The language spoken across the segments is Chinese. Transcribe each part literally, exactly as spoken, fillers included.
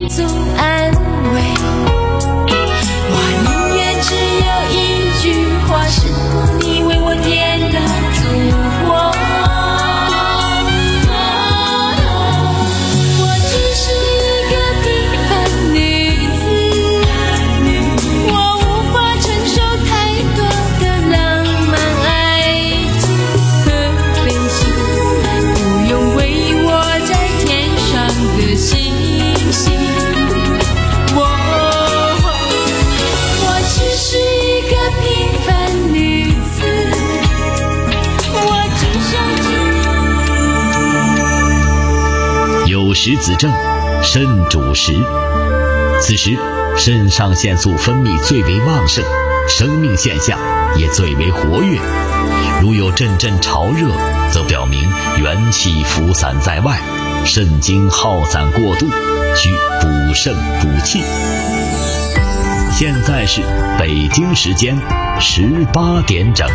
种安慰。我宁愿只有一句话，是你为我填的烛火。我只是一个平凡女子，我无法承受太多的浪漫爱情和悲喜，不用为我在天上的星星。我我只是一个平凡女子，我只想有时子正，肾主食。此时肾上腺素分泌最为旺盛，生命现象也最为活跃。如有阵阵潮热，则表明元气浮散在外，肾精耗散过度，需补肾补气。现在是北京时间十八点整。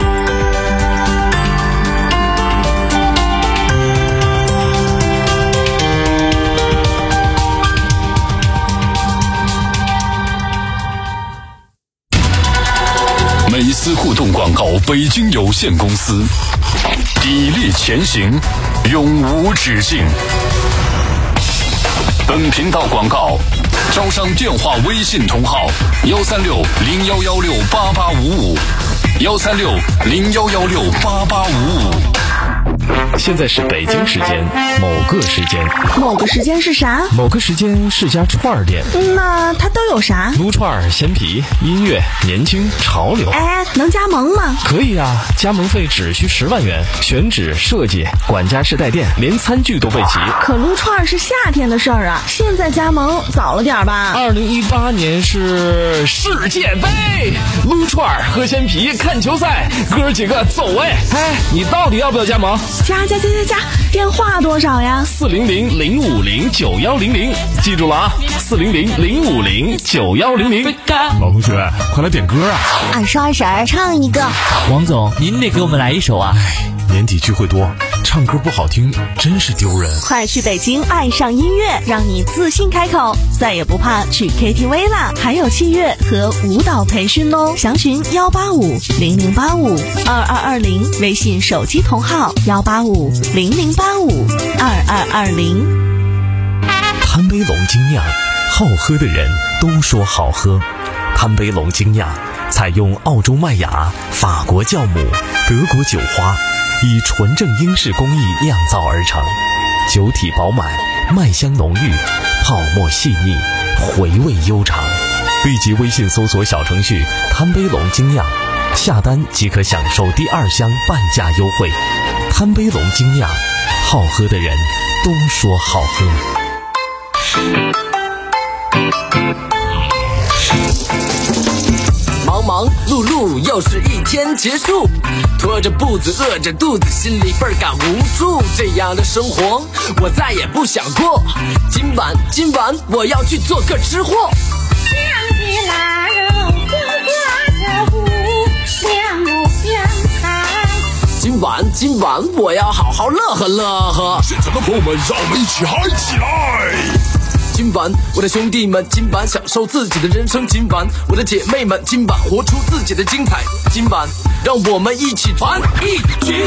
美思互动广告北京有限公司，砥砺前行，永无止境。本频道广告招商电话微信同号幺三六零幺幺六八八五五，幺三六零幺幺六八八五五。 现在是北京时间某个时间， 某个时间是啥？ 某个时间是家串儿店。 那它都有啥？ 撸串、鲜皮、音乐、年轻、潮流。 哎，能加盟吗？ 可以啊，加盟费只需十万元，选址、设计、管家式带电，连餐具都备齐。 可撸串是夏天的事儿啊，现在加盟早了点吧？ 二零一八年是世界杯，撸串、喝鲜皮、看球赛，哥几个走哎！哎，你到底要不要加盟？ 加加加加加，电话多少呀？ 四零零零五零九幺零零，记住了啊，四零零零五零九幺零零。 老同学，快来点歌啊！ 二叔二婶儿唱一个。 王总，您得给我们来一首啊！ 年底聚会多，唱歌不好听真是丢人。 快去北京爱上音乐，让你自信开口，再也不怕去 K T V 啦！还有器乐和舞蹈培训哦，详询幺八五零零八五二二二零，微信手机同号幺八五零零八五二二二零。 贪杯龙精酿，好喝的人都说好喝。贪杯龙精酿采用澳洲麦芽、法国酵母、德国酒花，以纯正英式工艺酿造而成，酒体饱满，麦香浓郁，泡沫细腻，回味悠长。立即微信搜索小程序贪杯龙精酿，下单即可享受第二箱半价优惠。贪杯龙精酿，好喝的人都说好喝。 忙忙碌碌又是一天结束，拖着步子饿着肚子，心里倍儿感无助。这样的生活我再也不想过，今晚今晚我要去做个吃货。 香鸡腊肉香瓜小糊，香不香汤？ 今晚今晚我要好好乐呵乐呵。 现场的朋友们，让我们一起嗨起来！ 今晚我的兄弟们，今晚享受自己的人生。今晚我的姐妹们，今晚活出自己的精彩。今晚让我们一起团一起。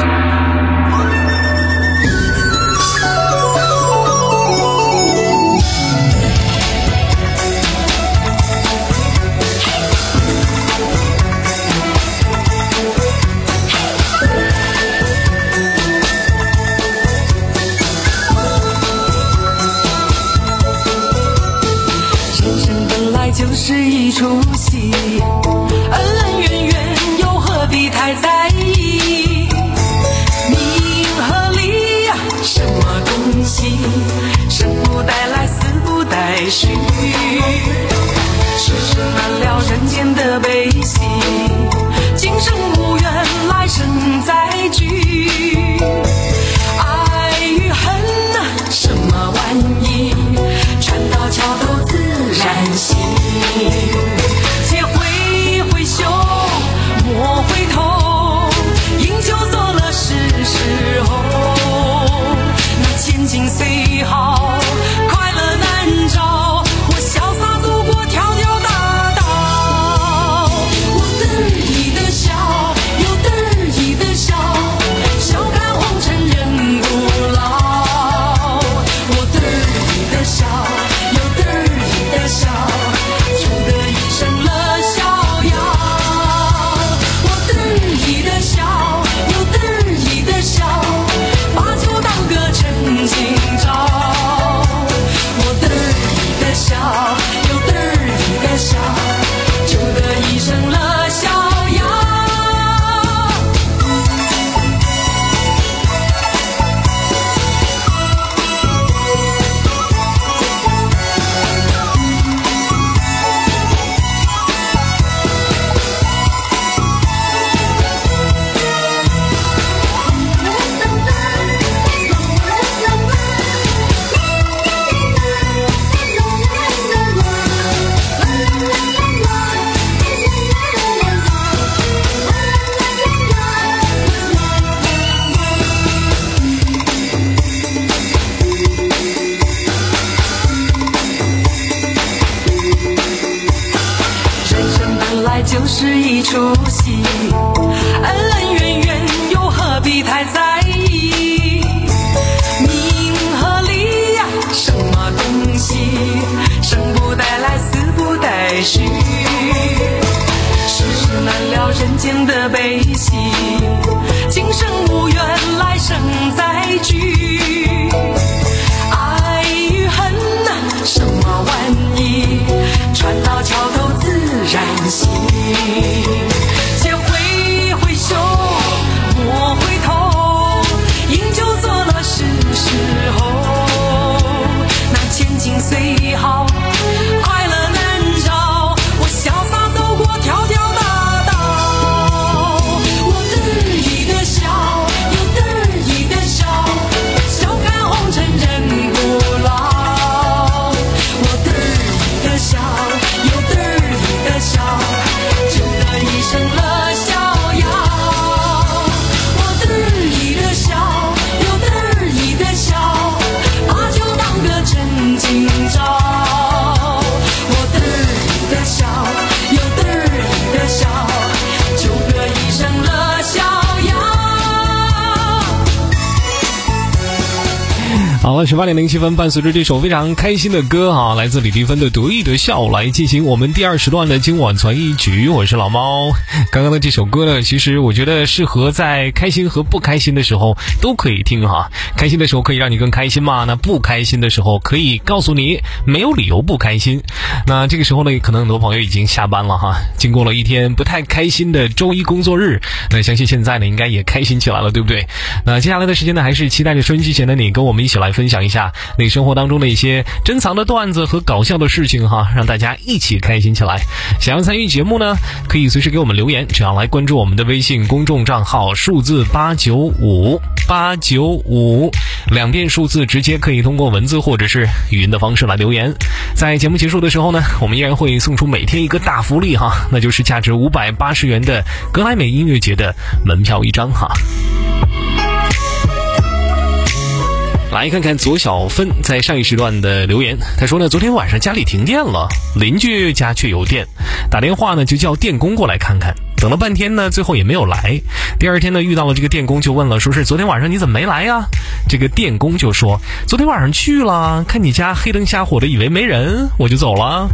就是一出戏，恩恩怨怨又何必太在意？名和利呀，什么东西？生不带来，死不带去，世事难料人间的悲喜，今生无缘，来生再聚。爱与恨啊，什么玩意？船到桥头自然醒。且挥挥袖，莫回头，饮酒作乐是时候。那千金虽好，快乐难找， 是一出戏，恩恩怨怨又何必太在意？名和利呀，什么东西？生不带来，死不带去。世事难料人间的悲喜，今生无缘，来生再聚。爱与恨呐，什么玩意？船到桥头自然行。且挥挥袖，莫回头，饮酒作乐是时候。那千金虽好，快乐难找，我潇洒走过条条大道。我得意的笑，又得意的笑，笑看红尘人不老。我得意的笑，又得意的笑，就得一生乐逍遥。我得意的笑，又得意的笑，把酒当个真今朝。我得意的笑，又得意的笑，就得一生乐逍遥。 好了，十八点零七分，伴随着这首非常开心的歌哈，来自李丽芬的《得意的笑》，来进行我们第二时段的今晚传一曲。我是老猫。刚刚的这首歌呢，其实我觉得适合在开心和不开心的时候都可以听哈。开心的时候可以让你更开心嘛，那不开心的时候可以告诉你没有理由不开心。那这个时候呢，可能很多朋友已经下班了哈，经过了一天不太开心的周一工作日，那相信现在呢应该也开心起来了，对不对？那接下来的时间呢，还是期待着收音机前的你跟我们一起来分享一下你生活当中的一些珍藏的段子和搞笑的事情哈，让大家一起开心起来。想要参与节目呢，可以随时给我们留言，只要来关注我们的微信公众账号数字八九五八九五，两遍数字直接可以通过文字或者是语音的方式来留言。在节目结束的时候呢，我们依然会送出每天一个大福利哈，那就是价值五百八十元的格莱美音乐节的门票一张哈。来看看左小芬在上一时段的留言，他说呢，昨天晚上家里停电了，邻居家却有电，打电话呢就叫电工过来看看，等了半天呢，最后也没有来。第二天呢，遇到了这个电工，就问了，说是昨天晚上你怎么没来呀？这个电工就说，昨天晚上去了，看你家黑灯瞎火的，以为没人，我就走了。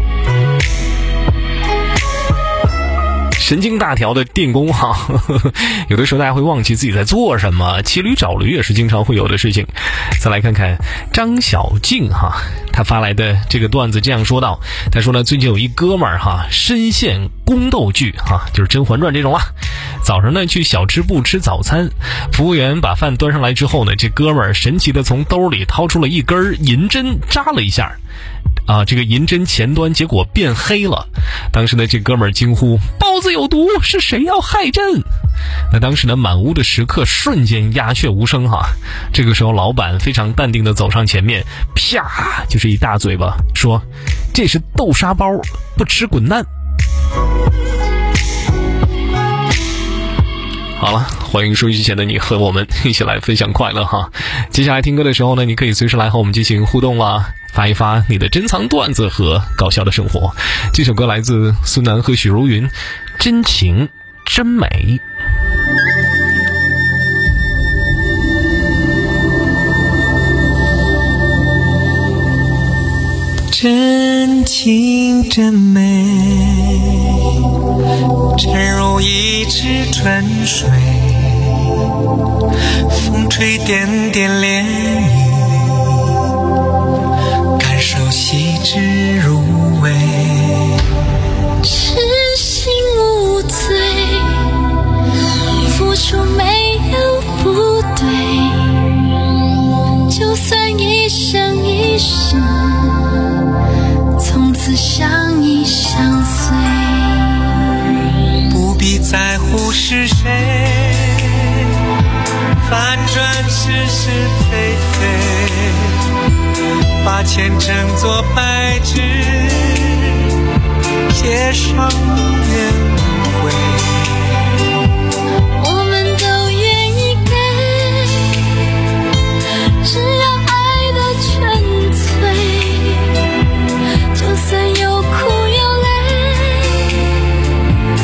神经大条的电工哈，呵呵，有的时候大家会忘记自己在做什么，骑驴找驴也是经常会有的事情。再来看看张小静哈，他发来的这个段子这样说道，他说呢，最近有一哥们儿哈，深陷宫斗剧哈，就是《甄嬛传》这种啦。早上呢去小吃部吃早餐，服务员把饭端上来之后呢，这哥们儿神奇的从兜里掏出了一根银针，扎了一下。啊，这个银针前端结果变黑了，当时呢这哥们儿惊呼，包子有毒，是谁要害朕？那当时呢满屋的食客瞬间鸦雀无声哈。这个时候老板非常淡定的走上前面，啪就是一大嘴巴，说这是豆沙包，不吃滚蛋。好了，欢迎收音机前的你和我们一起来分享快乐哈。接下来听歌的时候呢，你可以随时来和我们进行互动啦，发一发你的珍藏段子和搞笑的生活。这首歌来自孙楠和许茹芸，真情真美。 真情真美，真如一池春水，风吹点点涟漪，感受细致入微， 痴心无罪，付出没有不对，就算一生一世从此相依相随， 不必在乎是谁，反转是是非非，把前程作白纸，写上无怨无悔。 我们都愿意给，只要爱的纯粹，就算有苦有泪，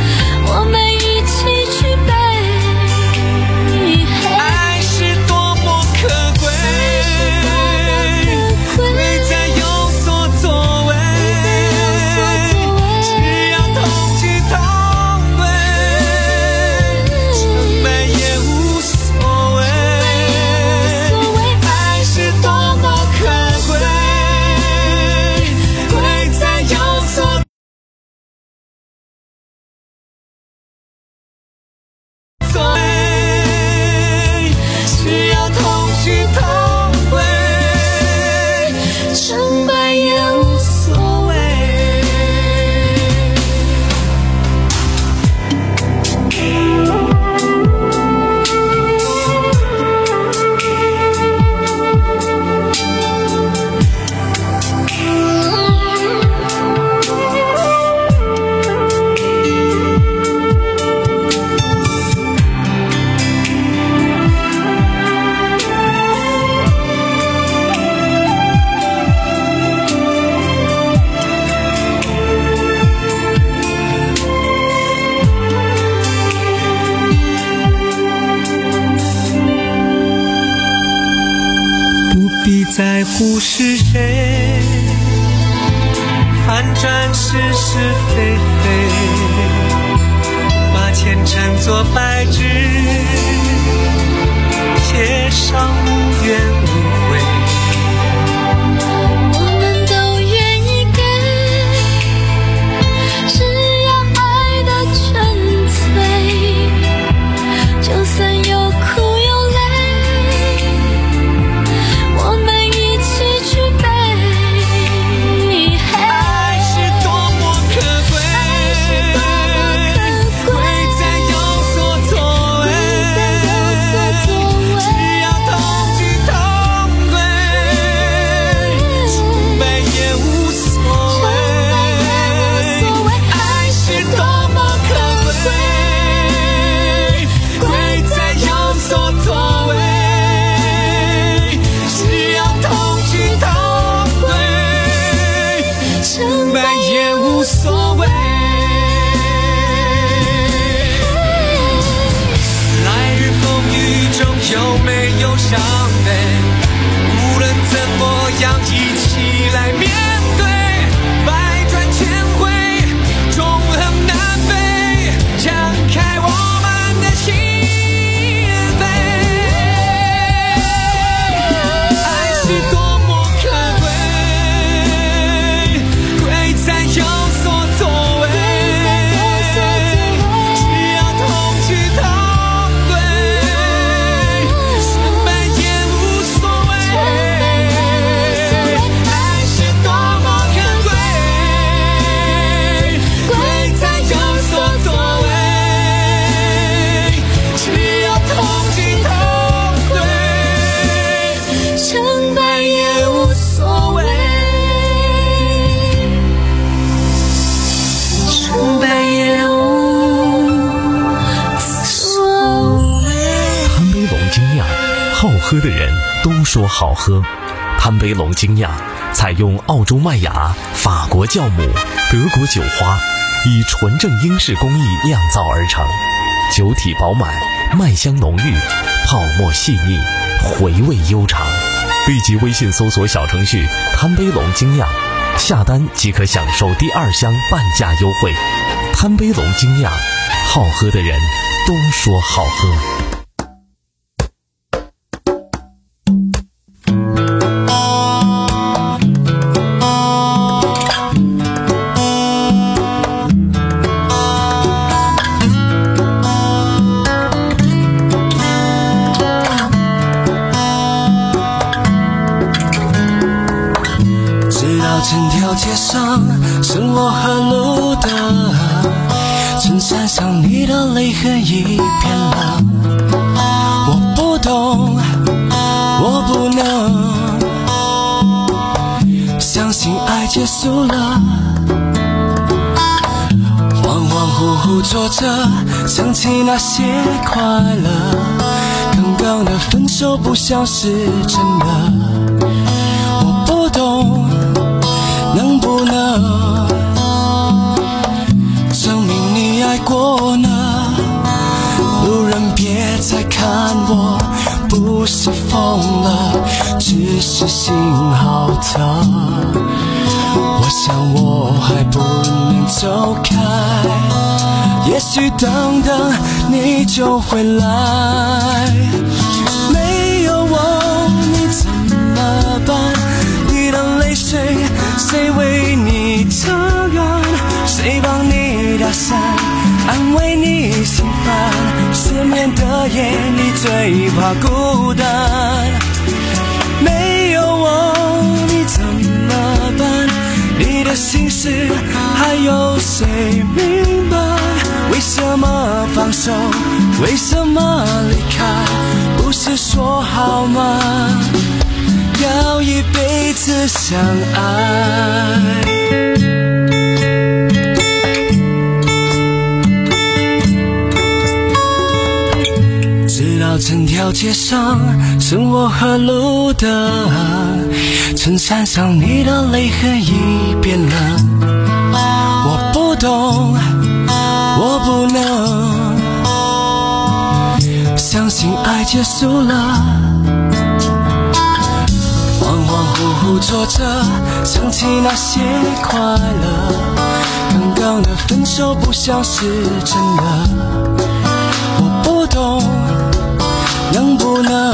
物是谁，反转是是非非，把前尘作白纸，写上无怨无悔。 我们都愿意给，只要爱的纯粹，就算有苦有泪，我们一起去背。 爱是多么可贵，贵在有所作为，只要同居同归，崇拜也无所谓。爱是多么可贵，贵在有所作为，只要同居同归，崇拜也无所谓。来日风雨中有没有伤悲，无论怎么样一起来面对，百转千回，纵横南北，敞开我们的心扉。爱是多么可贵，贵在有所作为，只要同居同归，崇拜也无所谓。爱是多么可贵，贵在有所作为，只要同居同归，崇拜也无所谓，崇拜也无所谓。 贪杯龙精酿，好喝的人都说好喝。贪杯龙精酿采用澳洲麦芽、法国酵母、德国酒花，以纯正英式工艺酿造而成，酒体饱满，麦香浓郁，泡沫细腻，回味悠长。立即微信搜索小程序贪杯龙精酿，下单即可享受第二箱半价优惠。贪杯龙精酿，好喝的人都说好喝。 直到整条街上生活和路灯，衬衫上你的泪痕一片了。我不懂，我不能相信爱结束了。恍恍惚惚坐着，想起那些快乐，刚刚的分手不像是真的。我不懂，能不能证明你爱过呢？路人别再看我，不是疯了，只是心好疼。我想我还不能走开，也许等等你就回来。没有我你怎么办？你的泪水谁为你遮盖？谁帮你打伞，安慰你心烦？失眠的夜你最怕孤单。没有我你怎么办？你的心事还有谁明白？为什么放手？为什么离开？不是说好吗？要一辈子相爱。直到整条街上生活和路灯，衬衫上你的泪痕已变了。我不懂，我不能相信爱结束了。恍恍惚后坐着想起那些快乐，刚刚的分手不像是真的，我不懂能不能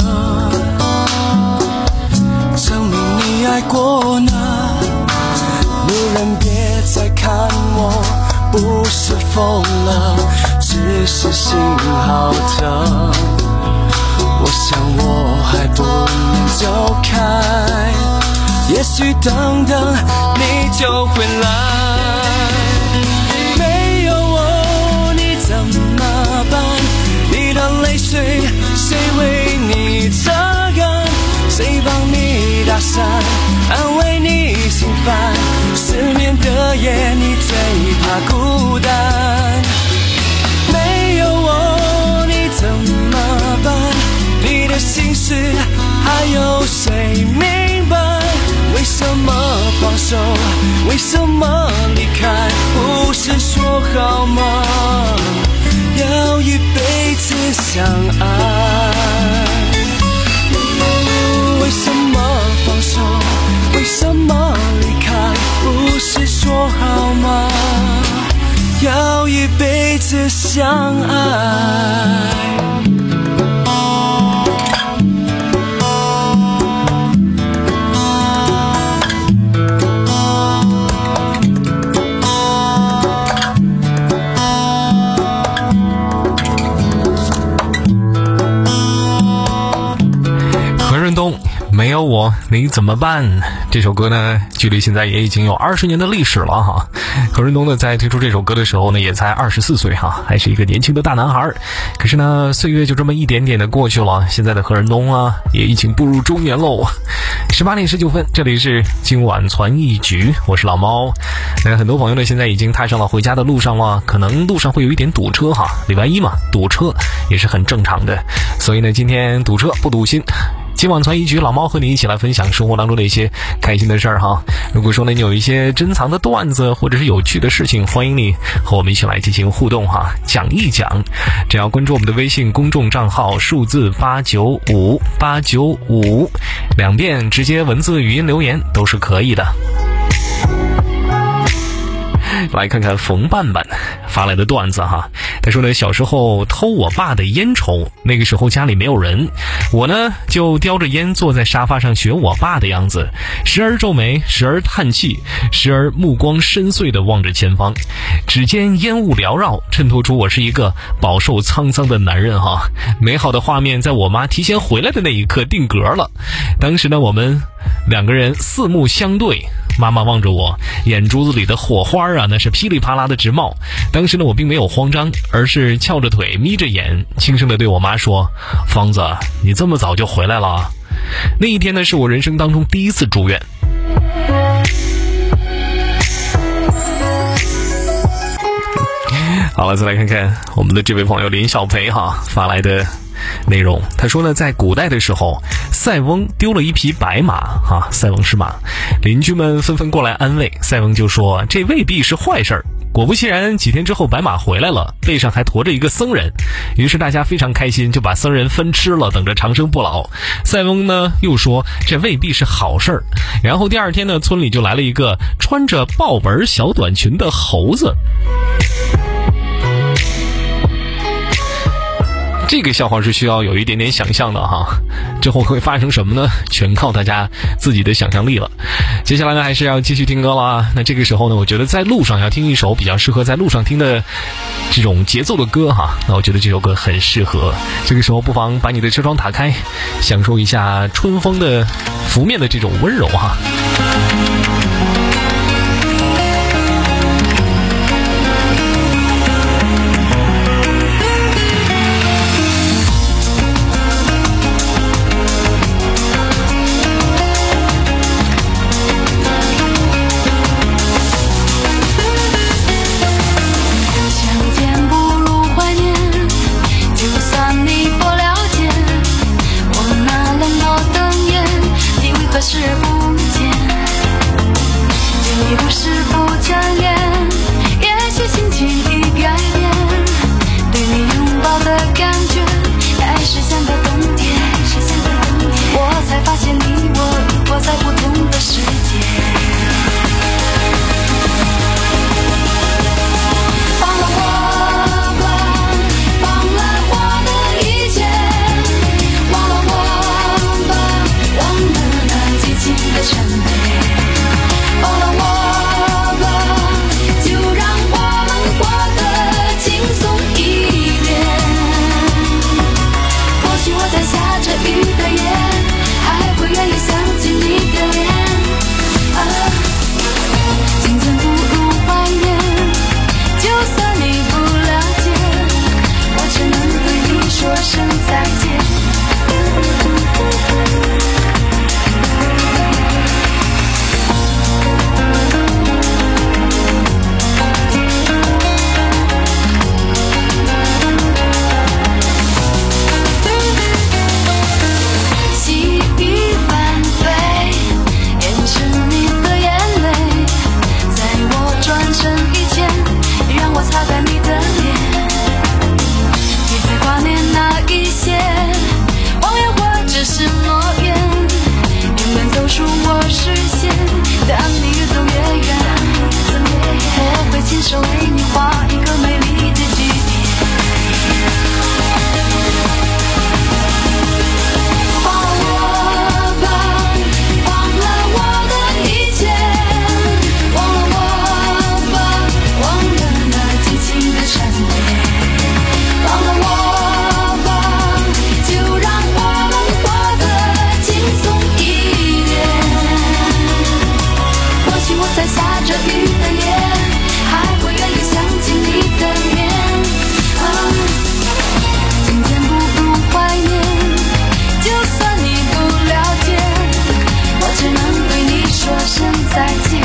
证明你爱过呢？路人别再看我不是疯了，只是心好疼，我想我还不能走开，也许等等你就回来。没有我你怎么办？你的泪水谁为你擦干？谁帮你打伞，安慰你心烦？失眠的夜你最怕孤单。没有我你怎么办？你的心事还有谁明白？为什么放手？为什么离开？不是说好吗？要一辈子相爱。为什么放手？为什么离开？不是说好吗？要一辈子相爱。 没有我你怎么办？这首歌呢，距离现在也已经有二十年的历史了哈。何润东呢，在推出这首歌的时候呢，也才二十四岁哈，还是一个年轻的大男孩。可是呢，岁月就这么一点点的过去了，现在的何润东啊，也已经步入中年喽。十八点十九分，这里是今晚传一局，我是老猫。那很多朋友呢，现在已经踏上了回家的路上了，可能路上会有一点堵车哈，礼拜一嘛，堵车也是很正常的。所以呢，今天堵车不堵心。今晚传一局，老猫和你一起来分享生活当中的一些开心的事儿哈。如果说呢你有一些珍藏的段子或者是有趣的事情，欢迎你和我们一起来进行互动哈，讲一讲。只要关注我们的微信公众账号数字八九五八九五，两遍直接文字语音留言都是可以的。来看看冯伴伴发来的段子哈，他说呢，小时候偷我爸的烟抽，那个时候家里没有人，我呢就叼着烟坐在沙发上学我爸的样子，时而皱眉，时而叹气，时而目光深邃地望着前方，指尖烟雾缭绕，衬托出我是一个饱受沧桑的男人哈。美好的画面在我妈提前回来的那一刻定格了。当时呢，我们两个人四目相对，妈妈望着我，眼珠子里的火花啊，那是噼里啪啦的直冒。当时呢，我并没有慌张，而是翘着腿眯着眼，轻声地对我妈说：“芳子，你这么早就回来了。”那一天呢，是我人生当中第一次住院。好了，再来看看我们的这位朋友林小培哈发来的内容。他说呢，在古代的时候，塞翁丢了一匹白马哈，塞翁失马，邻居们纷纷过来安慰，塞翁就说这未必是坏事儿。果不其然，几天之后白马回来了，背上还驮着一个僧人，于是大家非常开心，就把僧人分吃了，等着长生不老。塞翁呢又说这未必是好事儿。然后第二天呢，村里就来了一个穿着豹纹小短裙的猴子。这个笑话是需要有一点点想象的哈，之后会发生什么呢？全靠大家自己的想象力了。接下来呢，还是要继续听歌了。那这个时候呢，我觉得在路上要听一首比较适合在路上听的这种节奏的歌哈。那我觉得这首歌很适合。这个时候不妨把你的车窗打开，享受一下春风的拂面的这种温柔哈。 视不见。 着雨的夜，还会愿意想起你的脸。啊，今天不如怀念，就算你不了解，我只能对你说声再见。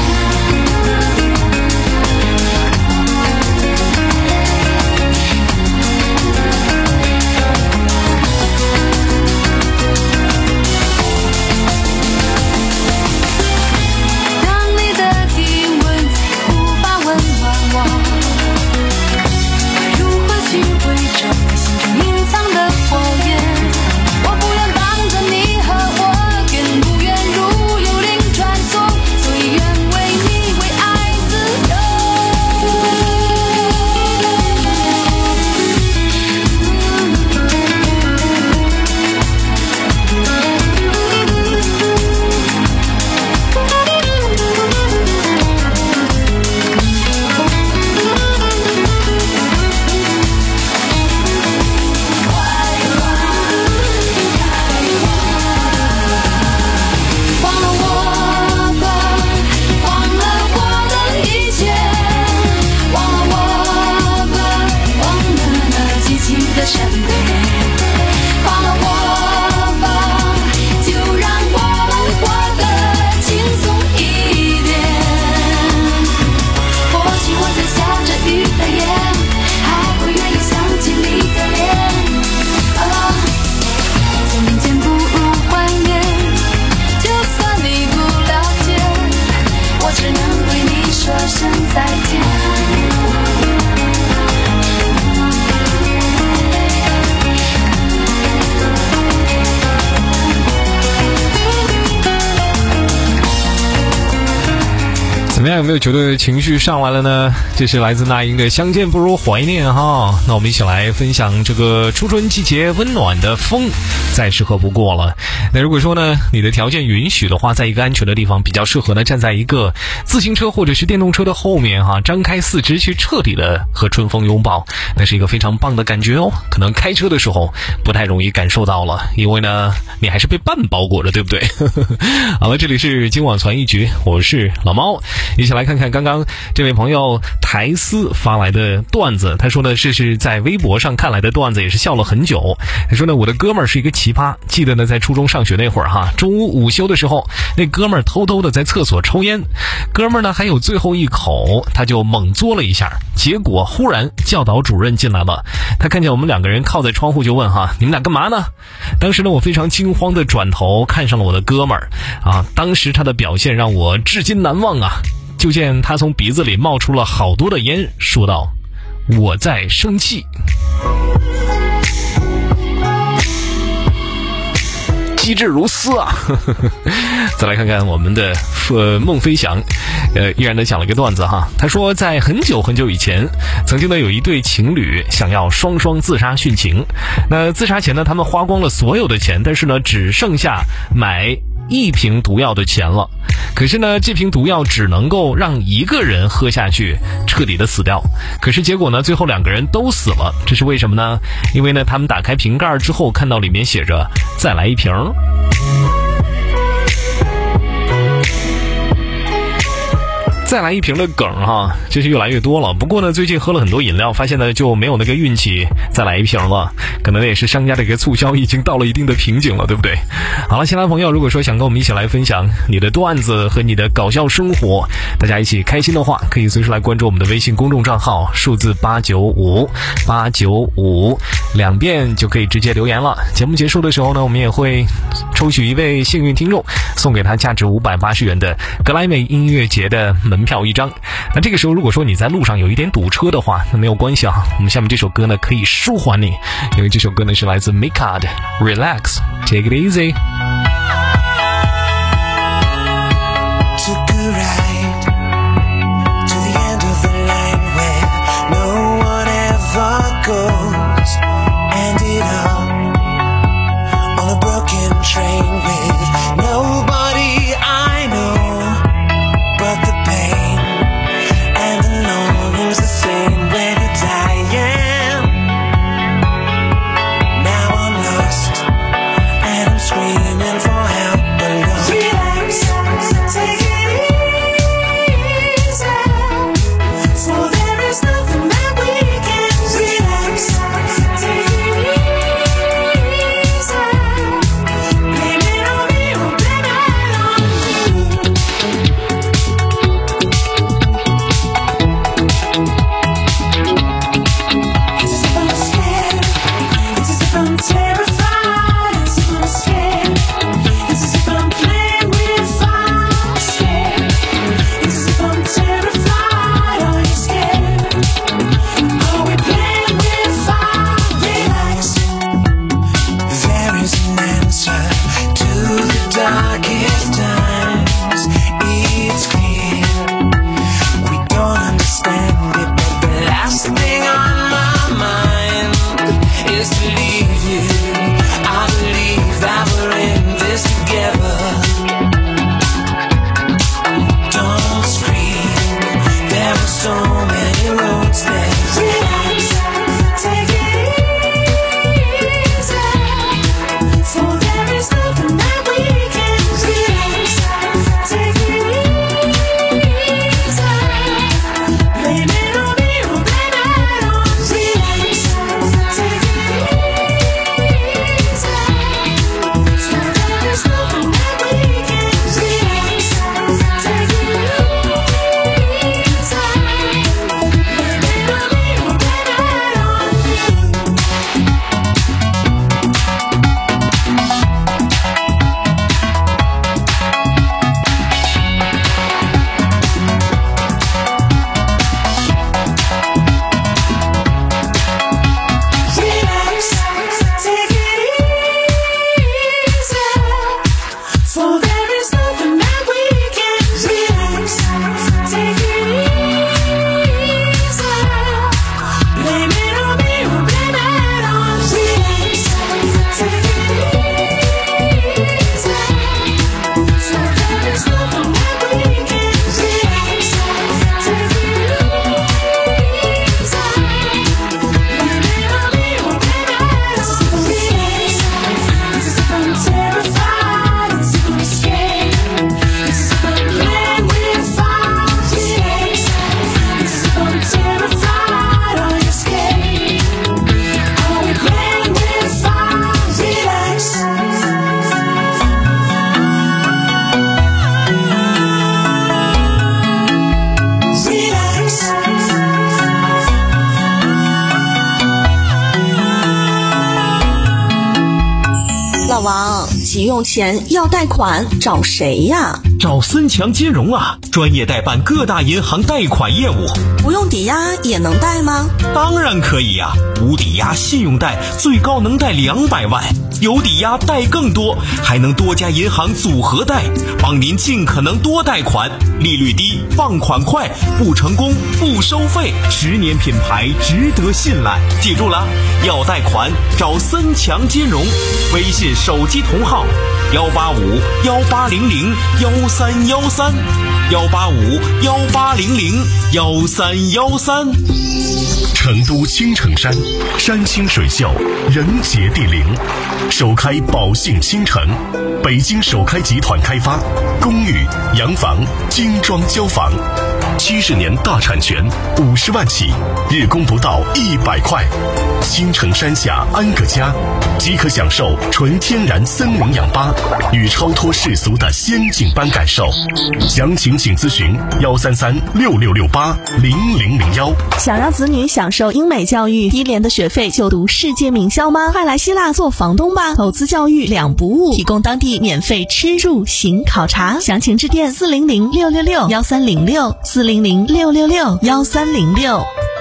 怎么样，有没有觉得情绪上来了呢？这是来自那英的相见不如怀念哈。那我们一起来分享这个初春季节温暖的风，再适合不过了。那如果说呢，你的条件允许的话，在一个安全的地方，比较适合呢站在一个自行车或者是电动车的后面哈，张开四肢去彻底的和春风拥抱，那是一个非常棒的感觉哦。可能开车的时候不太容易感受到了，因为呢你还是被半包裹着，对不对？好了，这里是今晚传一局，我是老猫。一起来看看刚刚这位朋友台斯发来的段子。他说呢，这是在微博上看来的段子，也是笑了很久。他说呢，我的哥们儿是一个奇葩，记得呢在初中上学那会儿哈，中午午休的时候，那哥们儿偷偷的在厕所抽烟，哥们儿呢还有最后一口，他就猛嘬了一下，结果忽然教导主任进来了，他看见我们两个人靠在窗户就问哈，你们俩干嘛呢？当时呢我非常惊慌的转头看上了我的哥们儿啊，当时他的表现让我至今难忘啊。就见他从鼻子里冒出了好多的烟，说道：“我在生气。”机智如斯啊！再来看看我们的呃孟飞翔，呃依然的讲了一个段子哈。他说，在很久很久以前，曾经呢有一对情侣想要双双自杀殉情。那自杀前呢，他们花光了所有的钱，但是呢只剩下买一瓶毒药的钱了。可是呢这瓶毒药只能够让一个人喝下去，彻底的死掉。可是结果呢最后两个人都死了，这是为什么呢？因为呢他们打开瓶盖之后，看到里面写着再来一瓶。再来一瓶的梗哈，真是越来越多了。不过呢，最近喝了很多饮料，发现呢就没有那个运气再来一瓶了。可能也是商家的一个促销已经到了一定的瓶颈了，对不对？好了，新来朋友，如果说想跟我们一起来分享你的段子和你的搞笑生活，大家一起开心的话，可以随时来关注我们的微信公众账号，数字八九五八九五，两遍就可以直接留言了。节目结束的时候呢，我们也会抽取一位幸运听众，送给他价值五百八十元的格莱美音乐节的门票一张。那这个时候如果说你在路上有一点堵车的话，那没有关系啊，我们下面这首歌呢可以舒缓你，因为这首歌呢是来自 Mika 的 Relax Take It Easy。 Took a ride to the end of the line where no one ever goes, ended up on a broken train with nobody I know, but the pain and the longing's the same when you're dying. Now I'm lost and I'm screaming for 急用钱要贷款，找谁呀？ 找森强金融啊，专业代办各大银行贷款业务。 不用抵押也能贷吗？ 当然可以呀、啊，无抵押信用贷最高能贷两百万，有抵押贷更多，还能多家银行组合贷，帮您尽可能多贷款，利率低，放款快，不成功不收费，十年品牌，值得信赖。记住了，要贷款找森强金融，微信手机同号幺八五幺八零零幺三幺三，幺八五幺八零零幺三幺三。 成都青城山，山清水秀，人杰地灵，首开宝信新城，北京首开集团开发，公寓、洋房、精装交房，七十年大产权，五十万起，日供不到一百块。青城山下安个家，即可享受纯天然森林氧吧与超脱世俗的仙境般感受。详情请咨询幺三三六六六八零零零幺。 想让子女享受英美教育，低廉的学费就读世界名校吗？快来希腊做房东吧，投资教育两不误，提供当地免费吃住行考察。详情致电四零零六六六幺三零六四零零六六六幺三零六。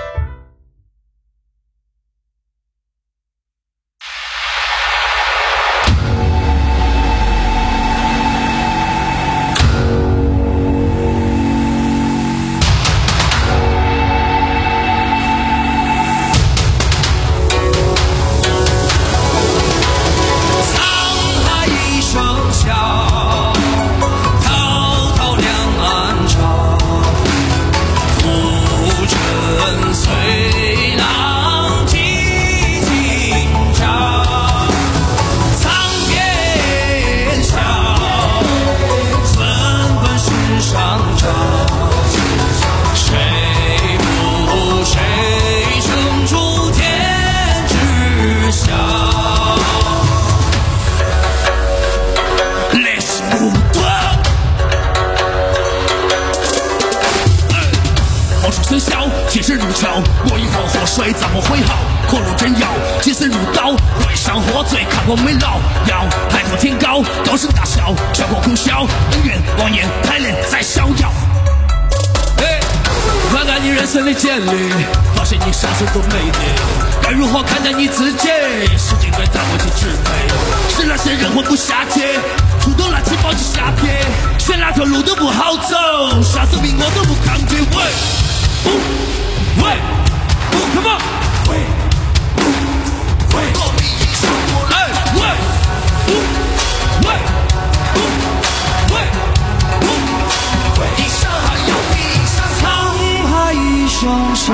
铁石如桥，我以后活水怎么会好？火如真药，金丝如刀，为上获罪，看我没老。要抬头天高，高声大笑，效果空笑，恩怨妄言，太练在逍遥。嘿，翻看你人生的简历，发现你生生多美丽。该如何看待你自己？时间该怎么去支配？是那些人混不下去，土豆垃圾包起下撇，选哪条路都不好走，啥生命我都不抗拒。喂。喂，喂 ，Come on， 喂，喂，我比你强过来，喂，喂，喂，喂，一生还要比上沧海一声笑，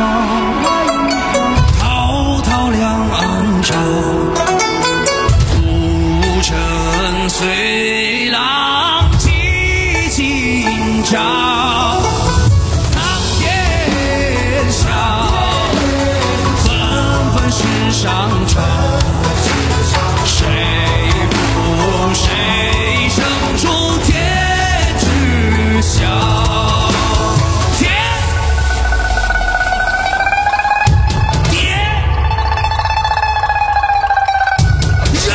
滔滔两岸潮，浮沉随浪几今朝。上朝，谁负谁胜出天知晓。天地人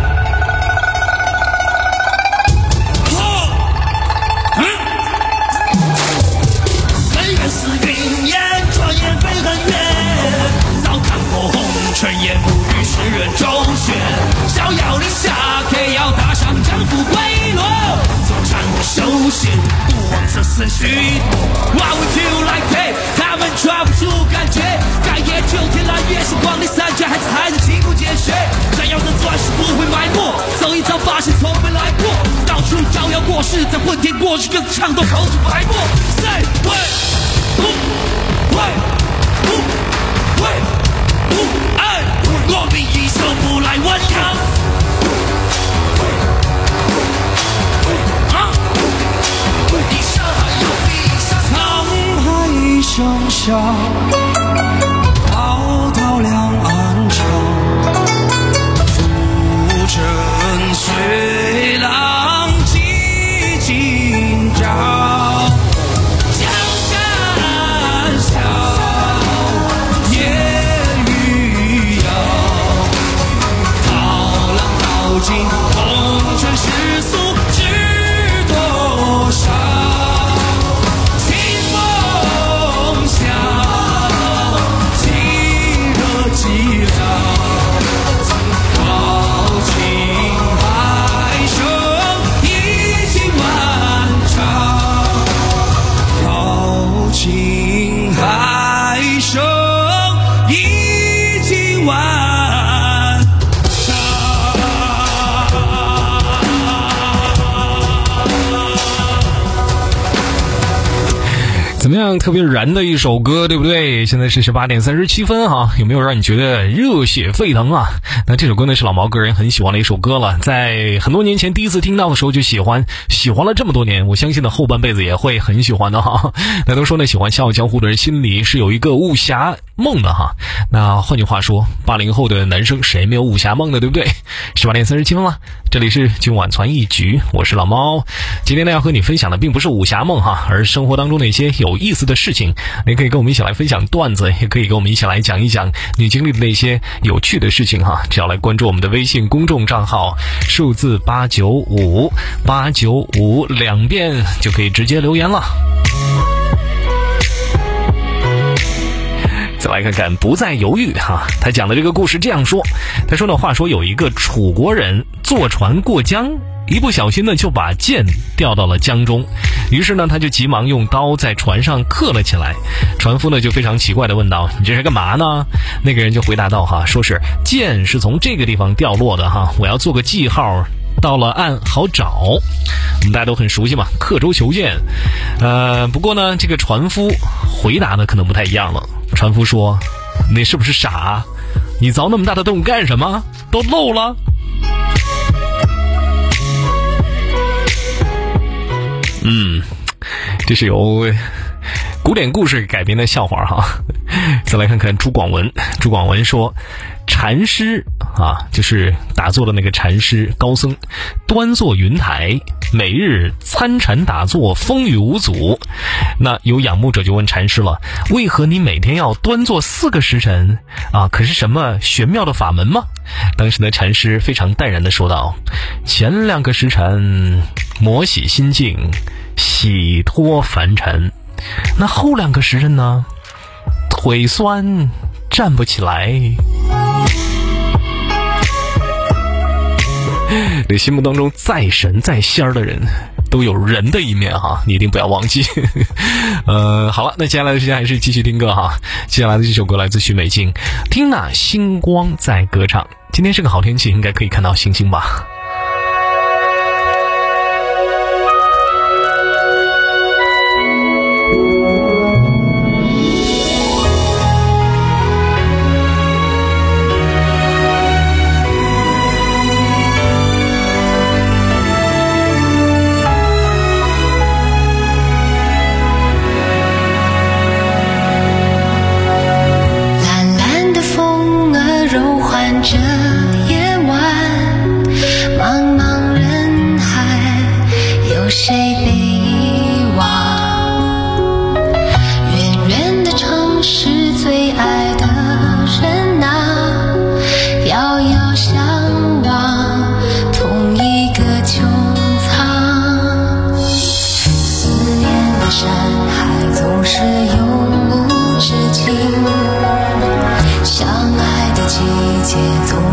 后，嗯，恩怨似云烟，转眼飞很远。春言不语，诗人周旋，逍遥立下，K要踏上江湖归落，坐禅我修行，不枉这生许多。What would you like that？ 他们抓不住感觉，该夜秋天蓝月星光里三绝，孩子还在勤苦见学，闪耀的钻石不会埋没，走一遭发现从没来过，到处招摇过市，在混天过日跟唱动口吐白沫。Say 喂，喂，喂，喂。哎，我比一生不来顽强。啊，一生还要比上沧海一声笑，滔滔两岸潮，浮沉随浪几今朝。江山小。尽红尘这样特别燃的一首歌，对不对？现在是十八点三十七分哈，有没有让你觉得热血沸腾啊？那这首歌呢是老毛个人很喜欢的一首歌了，在很多年前第一次听到的时候就喜欢，喜欢了这么多年，我相信呢后半辈子也会很喜欢的哈。那都说呢，喜欢笑傲江湖的人心里是有一个武侠梦的哈。那换句话说，八零后的男生谁没有武侠梦的，对不对？十八点三十七分了，这里是今晚传一局，我是老猫。今天呢要和你分享的并不是武侠梦哈，而是生活当中的一些有意思的事情。你可以跟我们一起来分享段子，也可以跟我们一起来讲一讲你经历的那些有趣的事情哈。只要来关注我们的微信公众账号，数字八九五八九五两遍就可以直接留言了。再来看看不再犹豫哈，他讲的这个故事这样说，他说呢，话说有一个楚国人坐船过江，一不小心呢就把剑掉到了江中，于是呢他就急忙用刀在船上刻了起来。船夫呢就非常奇怪的问道，你这是干嘛呢？那个人就回答道哈，说是剑是从这个地方掉落的哈，我要做个记号，到了岸好找。我们大家都很熟悉嘛，刻舟求剑。呃，不过呢这个船夫回答的可能不太一样了。船夫说，你是不是傻？你凿那么大的洞干什么？都漏了。嗯，这是由古典故事改编的笑话哈。再来看看朱广文，朱广文说，禅师啊，就是打坐的那个禅师高僧，端坐云台，每日参禅打坐，风雨无阻。那有仰慕者就问禅师了，为何你每天要端坐四个时辰啊？可是什么玄妙的法门吗？当时的禅师非常淡然地说道，前两个时辰摩洗心境，洗脱凡尘，那后两个时辰呢，腿酸站不起来。你心目当中再神再仙儿的人都有人的一面哈，你一定不要忘记。呃，好了，那接下来的时间还是继续听歌哈。接下来的这首歌来自许美静，听那星光在歌唱。今天是个好天气，应该可以看到星星吧。 这夜晚，茫茫人海，有谁被遗忘？远远的城市，最爱的人啊，遥遥相望，同一个穹苍。思念的山海，总是永无止境。相爱的季节总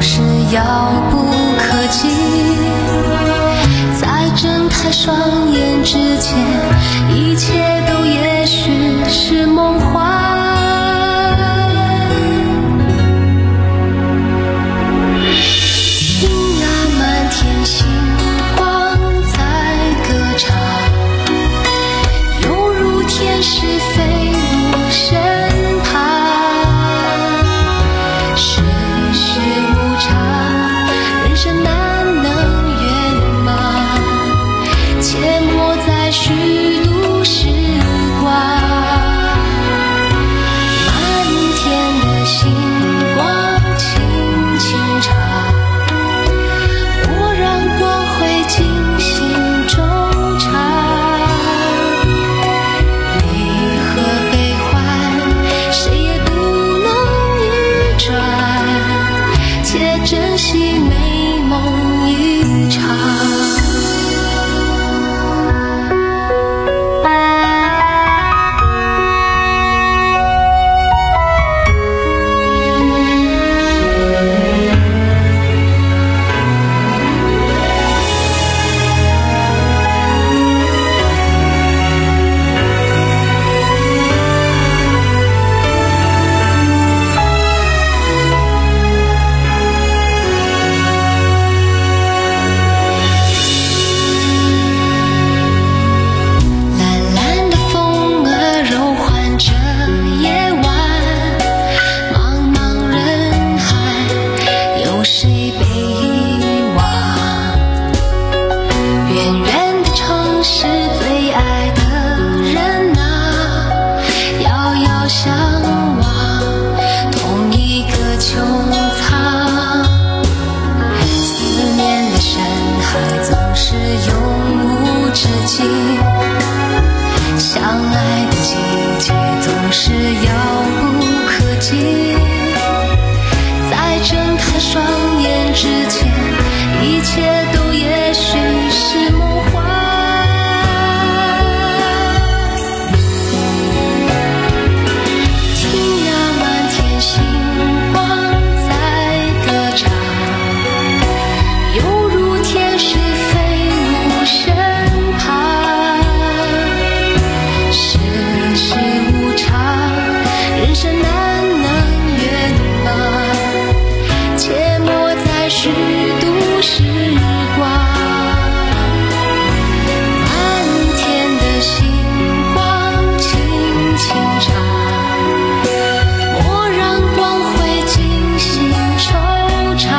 是遥不可及，在睁开双眼之前，一切都也许是梦幻。听呀，满天星光在歌唱，犹如天使飞舞身旁。世事无常，人生难能圆满，切莫再虚度时光。满天的星光轻轻唱，莫让光辉惊醒惆怅。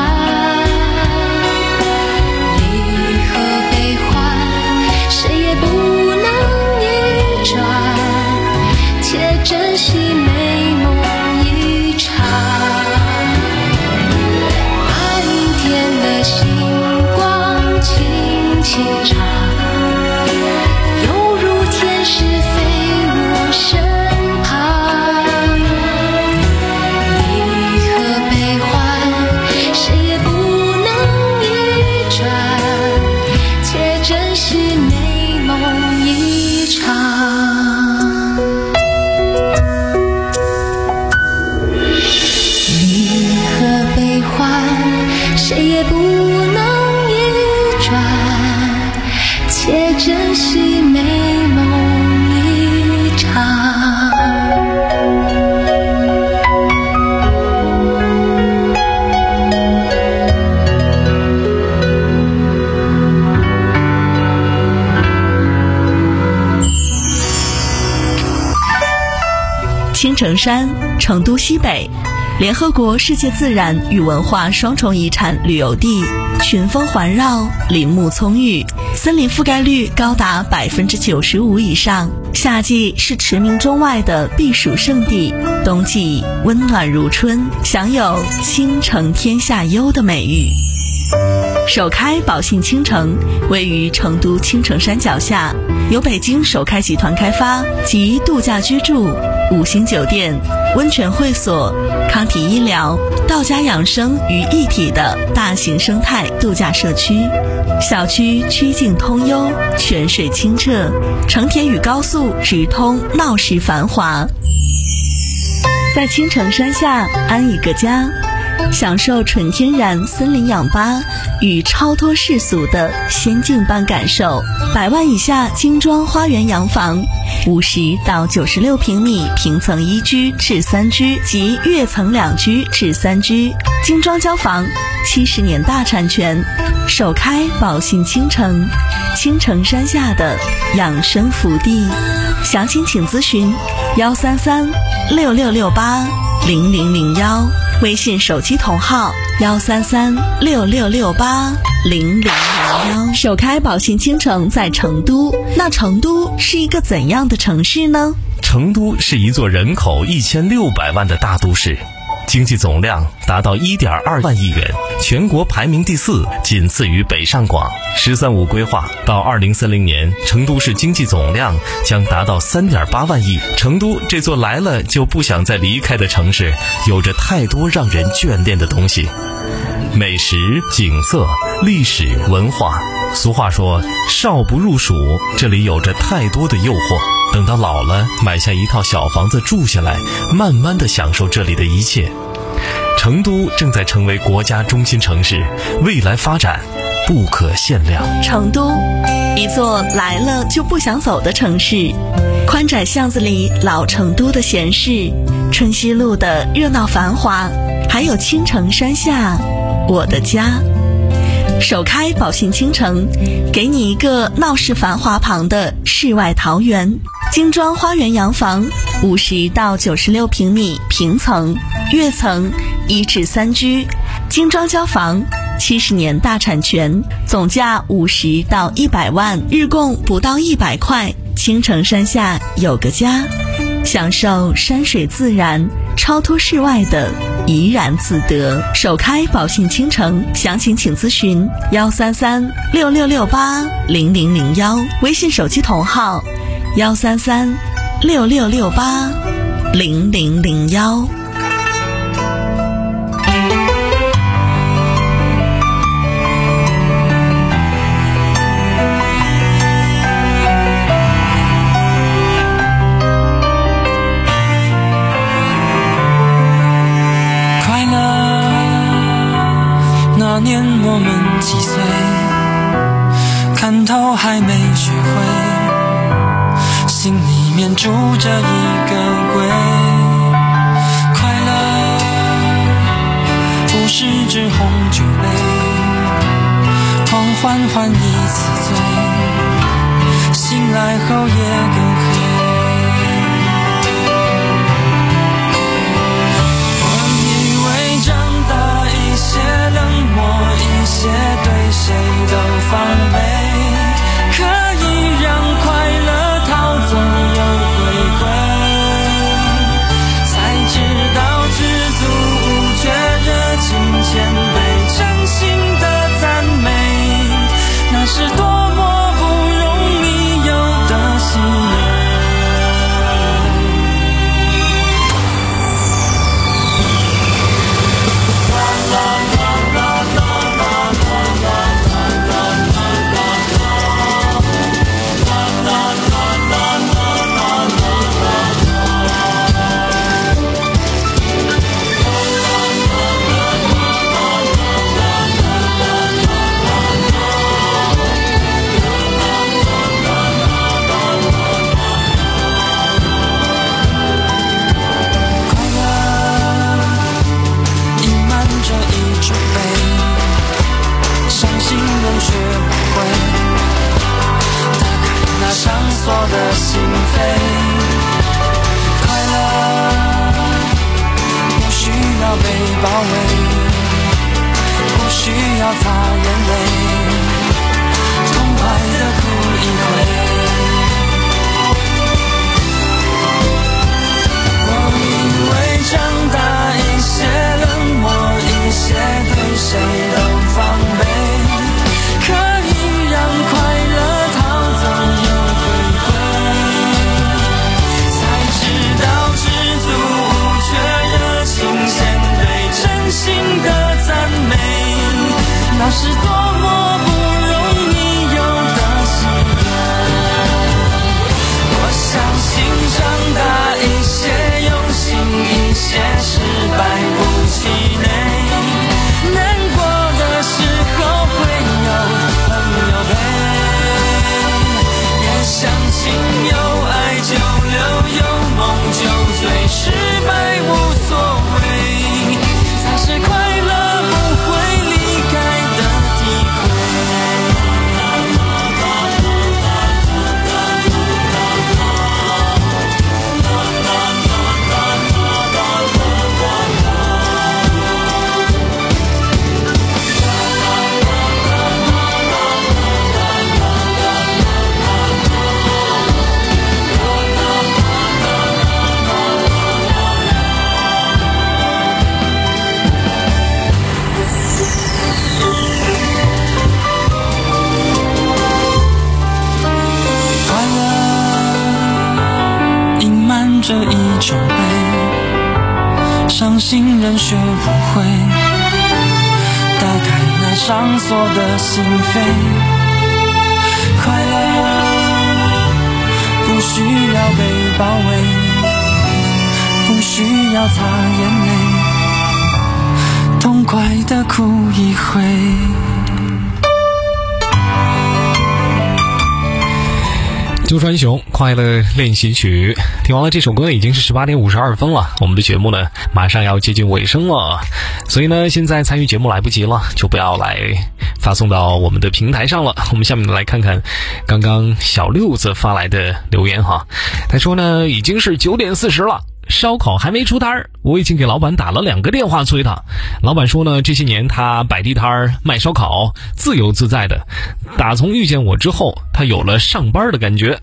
离合悲欢，谁也不能逆转，且珍惜美梦一场。满天的星光轻轻唱，犹如天使飞舞身旁。离合悲欢，谁也不能逆转，且珍惜美梦一场。离合悲欢，谁也不能逆转，且珍惜美梦一场。 青城山，成都西北，联合国世界自然与文化双重遗产旅游地，群峰环绕，林木葱郁，森林覆盖率高达百分之九十五以上。夏季是驰名中外的避暑胜地，冬季温暖如春，享有倾城天下优的美誉。首开宝信青城位于成都青城山脚下，由北京首开集团开发，集度假居住、五星酒店、温泉会所、康体医疗、道家养生于一体的大型生态度假社区。小区曲径通幽，泉水清澈，成田与高速直通，闹市繁华。在青城山下安一个家，享受纯天然森林氧吧与超脱世俗的仙境般感受。百万以下精装花园洋房，五十到九十六平米平层一居至三居及跃层两居至三居，精装交房，七十年大产权，首开宝信青城，青城山下的养生福地。详情请咨询幺三三六六六八零零零幺，微信手机同号幺三三六六六八零零零幺。首开宝信青城在成都，那成都是一个怎样的城市呢？ 成都是一座人口一千六百万的大都市，经济总量达到 一点二万亿元，全国排名第四，仅次于北上广。十三五规划到二零三零年，成都市经济总量将达到 三点八万亿。成都这座来了就不想再离开的城市，有着太多让人眷恋的东西，美食、景色、历史、文化。俗话说少不入蜀，这里有着太多的诱惑，等到老了买下一套小房子住下来，慢慢的享受这里的一切。成都正在成为国家中心城市，未来发展不可限量。 成都，一座来了就不想走的城市。宽窄巷子里老成都的闲适，春熙路的热闹繁华，还有青城山下我的家。首开宝信青城，给你一个闹市繁华旁的世外桃源。精装花园洋房，五十到九十六平米平层，跃层一至三居，精装交房，七十年大产权，总价五十到一百万，日供不到一百块。青城山下有个家，享受山水自然，超脱世外的怡然自得。首开宝信青城，详情请咨询幺三三六六六八零零零幺，微信手机同号幺三三六六六八零零零幺。 那年我们几岁，看透还没学会，心里面住着一个鬼。快乐不是只红酒杯，狂欢换一次醉，醒来后也更黑。我以为长大一些，冷漠一些，对谁都防备，可以让快乐逃走又回归，才知道知足无觉，热情谦卑，真心的赞美，那是多么不容易有的喜悦。我的心扉，快乐不需要被包围，不需要擦眼泪，痛快的哭一回。我以为长大一些，冷漠一些，对谁都防备，可以让快乐逃走又心的赞美，那是多么不容易有的喜悦。我相信长大一些，用心一些，失败不气馁，难过的时候会有朋友陪，也相信有爱就留，有梦就追，失败无所谓，是快乐不会离开的体会。这一种悲，伤心人学不会打开那上锁的心扉。快乐不需要被包围，不需要擦眼泪，痛快的哭一回。 周传雄快乐练习曲，听完了这首歌呢，已经是十八点五十二分了。我们的节目呢，马上要接近尾声了，所以呢，现在参与节目来不及了，就不要来发送到我们的平台上了。我们下面来看看刚刚小六子发来的留言哈，他说呢，已经是九点四十了。烧烤还没出摊儿，我已经给老板打了两个电话催他。老板说呢，这些年他摆地摊儿卖烧烤，自由自在的。打从遇见我之后，他有了上班的感觉。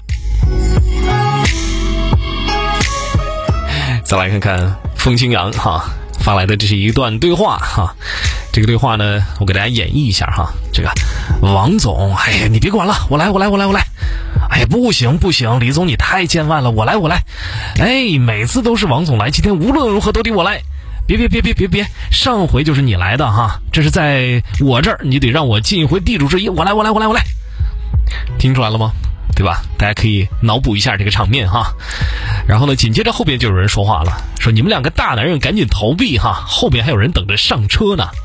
再来看看风清扬哈发来的这是一段对话哈，这个对话呢，我给大家演绎一下哈。这个王总，哎呀，你别管了，我来，我来，我来，我来。 哎，不行不行，李总你太见外了，我来我来。哎，每次都是王总来，今天无论如何都得我来。别别别别别别，上回就是你来的哈，这是在我这儿，你得让我尽一回地主之谊，我来我来我来我来。听出来了吗？对吧？大家可以脑补一下这个场面哈。然后呢，紧接着后边就有人说话了，说你们两个大男人赶紧逃避哈，后边还有人等着上车呢。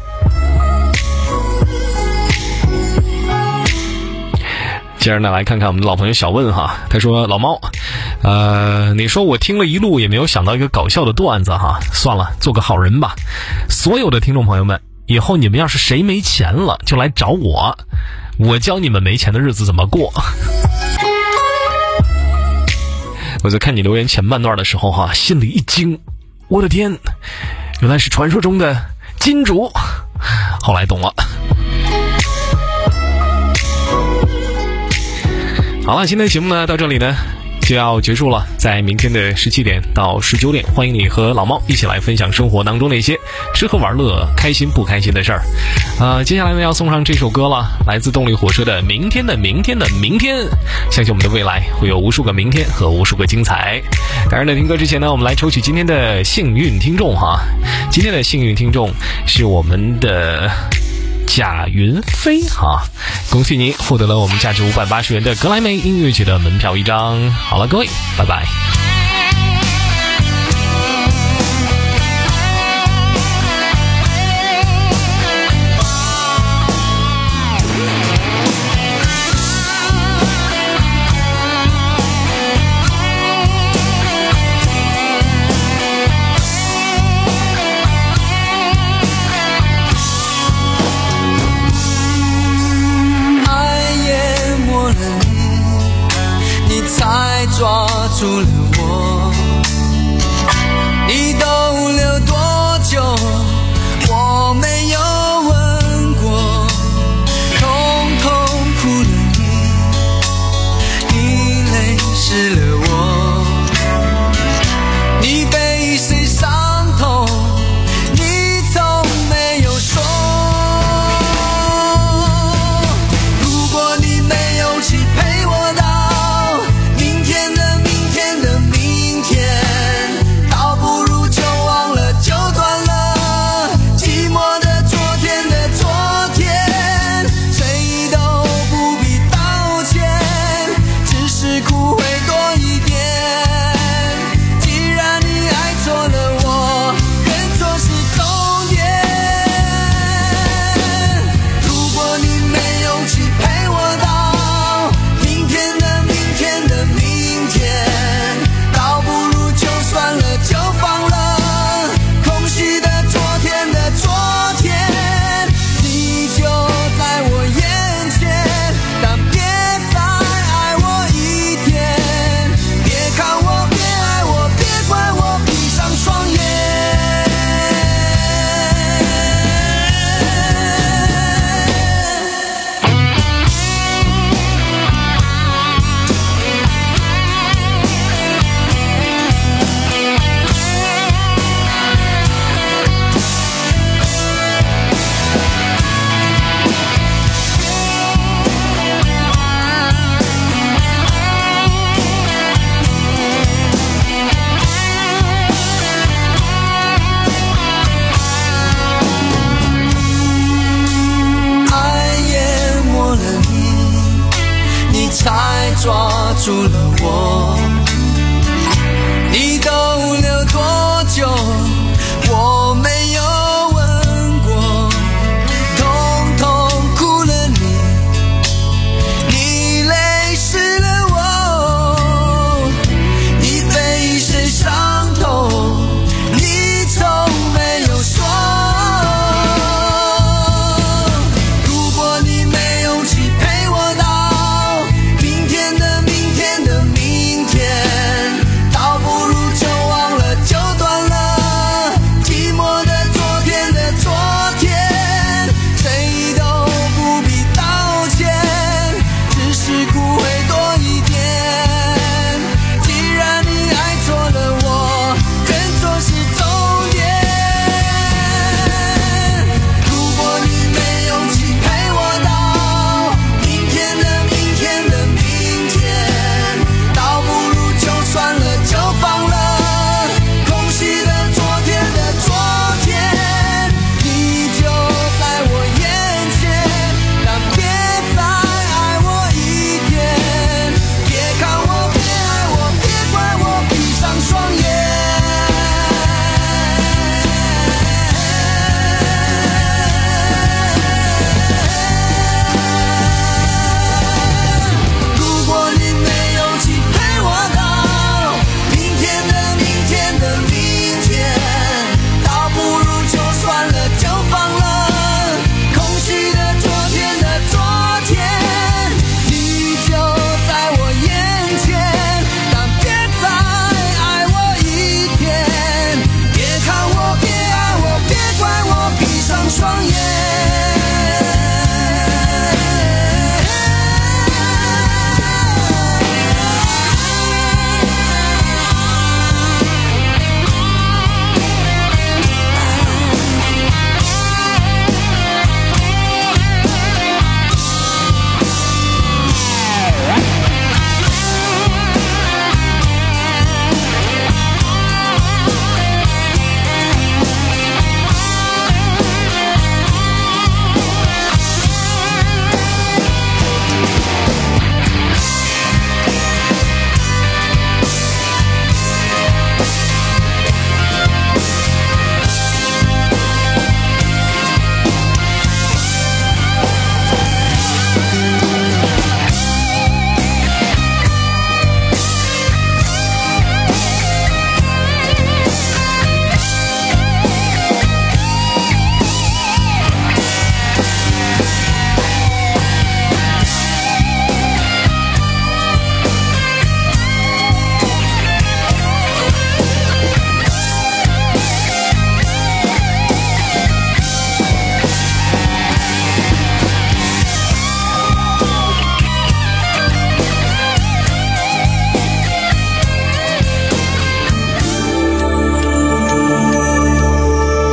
接着呢，来看看我们的老朋友小问哈，他说老猫，呃，你说我听了一路也没有想到一个搞笑的段子哈，算了，做个好人吧。所有的听众朋友们，以后你们要是谁没钱了，就来找我，我教你们没钱的日子怎么过。我在看你留言前半段的时候哈，心里一惊，我的天，原来是传说中的金主。后来懂了。好了，今天的节目呢到这里呢就要结束了，在明天的十七点到十九点，欢迎你和老猫一起来分享生活当中那些吃喝玩乐开心不开心的事儿。呃，接下来呢要送上这首歌了，来自动力火车的明天的明天的明天，相信我们的未来会有无数个明天和无数个精彩。当然呢，听歌之前呢，我们来抽取今天的幸运听众哈，今天的幸运听众是我们的贾云飞哈，恭喜你获得了我们价值五百八十元的格莱美音乐节的门票一张。好了，各位，拜拜。 抓住了我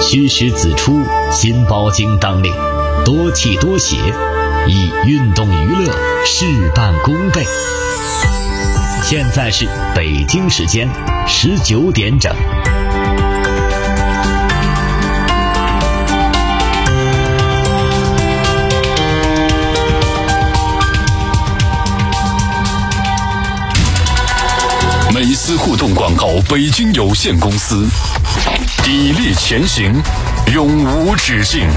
虚实子出，心包经当令，多气多血，以运动娱乐事半功倍。现在是北京时间十九点整。 美思互动广告北京有限公司，砥砺前行，永无止境。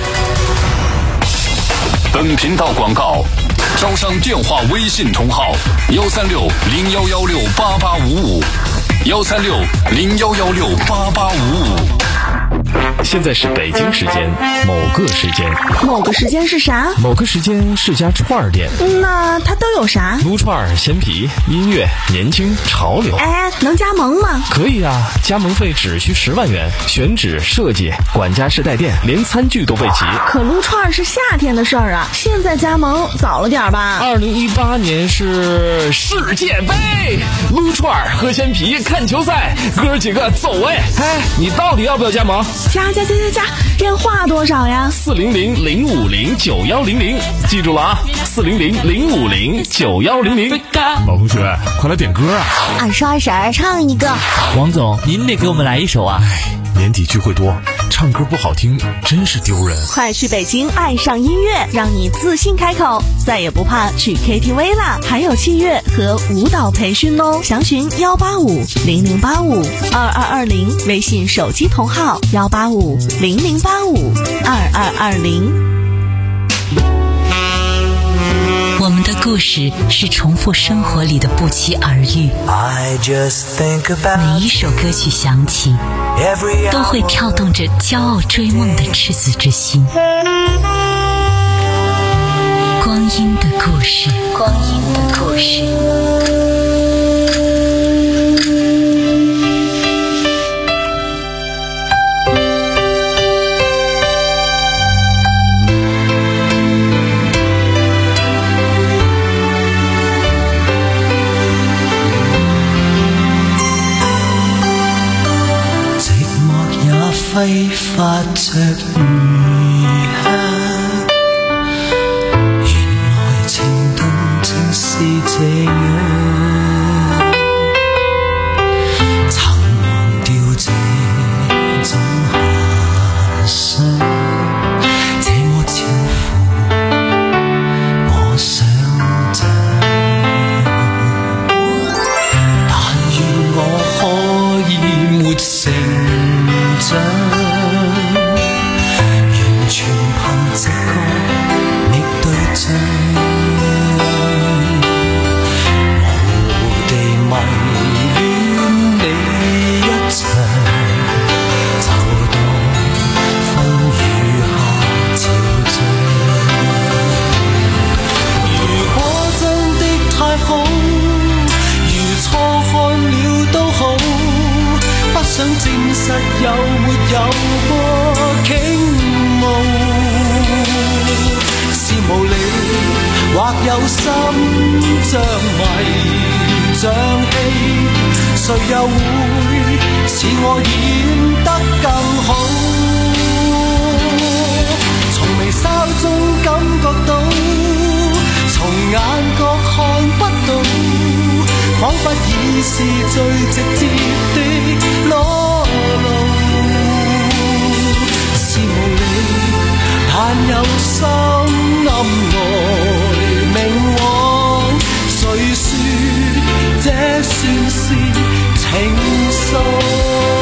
本频道广告招商电话微信同号幺三六零幺幺六八八五五幺三六零幺幺六八八五五。 现在是北京时间某个时间， 某个时间是啥？ 某个时间是家串儿店。 那它都有啥？ 撸串儿、鲜皮、音乐、年轻、潮流。 哎，能加盟吗？ 可以啊，加盟费只需十万元，选址、设计、管家式带店，连餐具都备齐。 可撸串儿是夏天的事儿啊，现在加盟早了点吧？ 二零一八年是世界杯，撸串儿、喝鲜皮、看球赛，哥几个走哎！哎，你到底要不要加盟？ 加加加加加，电话多少呀？ 四零零零五零九幺零零，记住了啊，四零零零五零九幺零零。 老同学，快来点歌啊！ 二叔二婶儿唱一个。 王总，您得给我们来一首啊！ 年底聚会多，唱歌不好听真是丢人。 快去北京爱上音乐，让你自信开口，再也不怕去 K T V 啦！还有器乐和舞蹈培训哦，详询幺八五零零八五二二二零，微信手机同号幺八五零零八五二二二零。 我们的故事是重复生活里的不期而遇，每一首歌曲响起，都会跳动着骄傲追梦的赤子之心。光阴的故事，光阴的故事。 揮發着餘香，原來情動正是這樣，曾忘掉這種遐想，這麼超乎我想象，但願我可以沒成長，完全憑直覺覓對象，無地迷戀你一場，就當風雨下潮漲。如果真的太好，如錯看了都好，不想證實有沒有過傾慕，是無理或有心像迷像戲，誰又會似我演得更好？從微笑中感覺到，從眼角看不到，彷彿已是最直接的裸露，是無理，但有心暗來明往，誰說這算是情愫？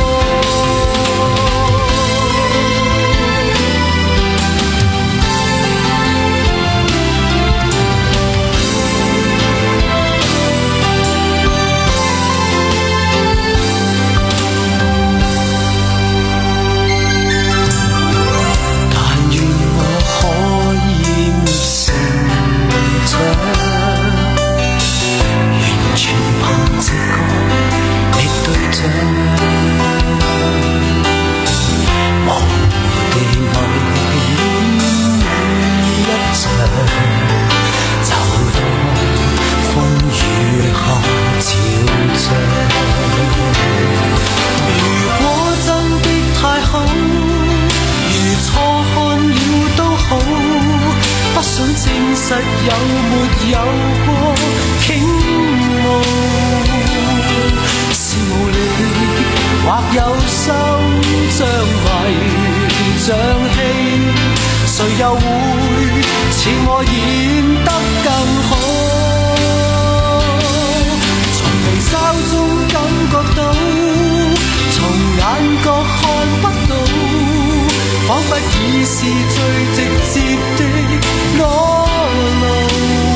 實有沒有過傾慕？是無力，或有心像迷像戲，誰又會似我演得更好？從微笑中感覺到，從眼角看不到，彷彿已是最直接的裸露。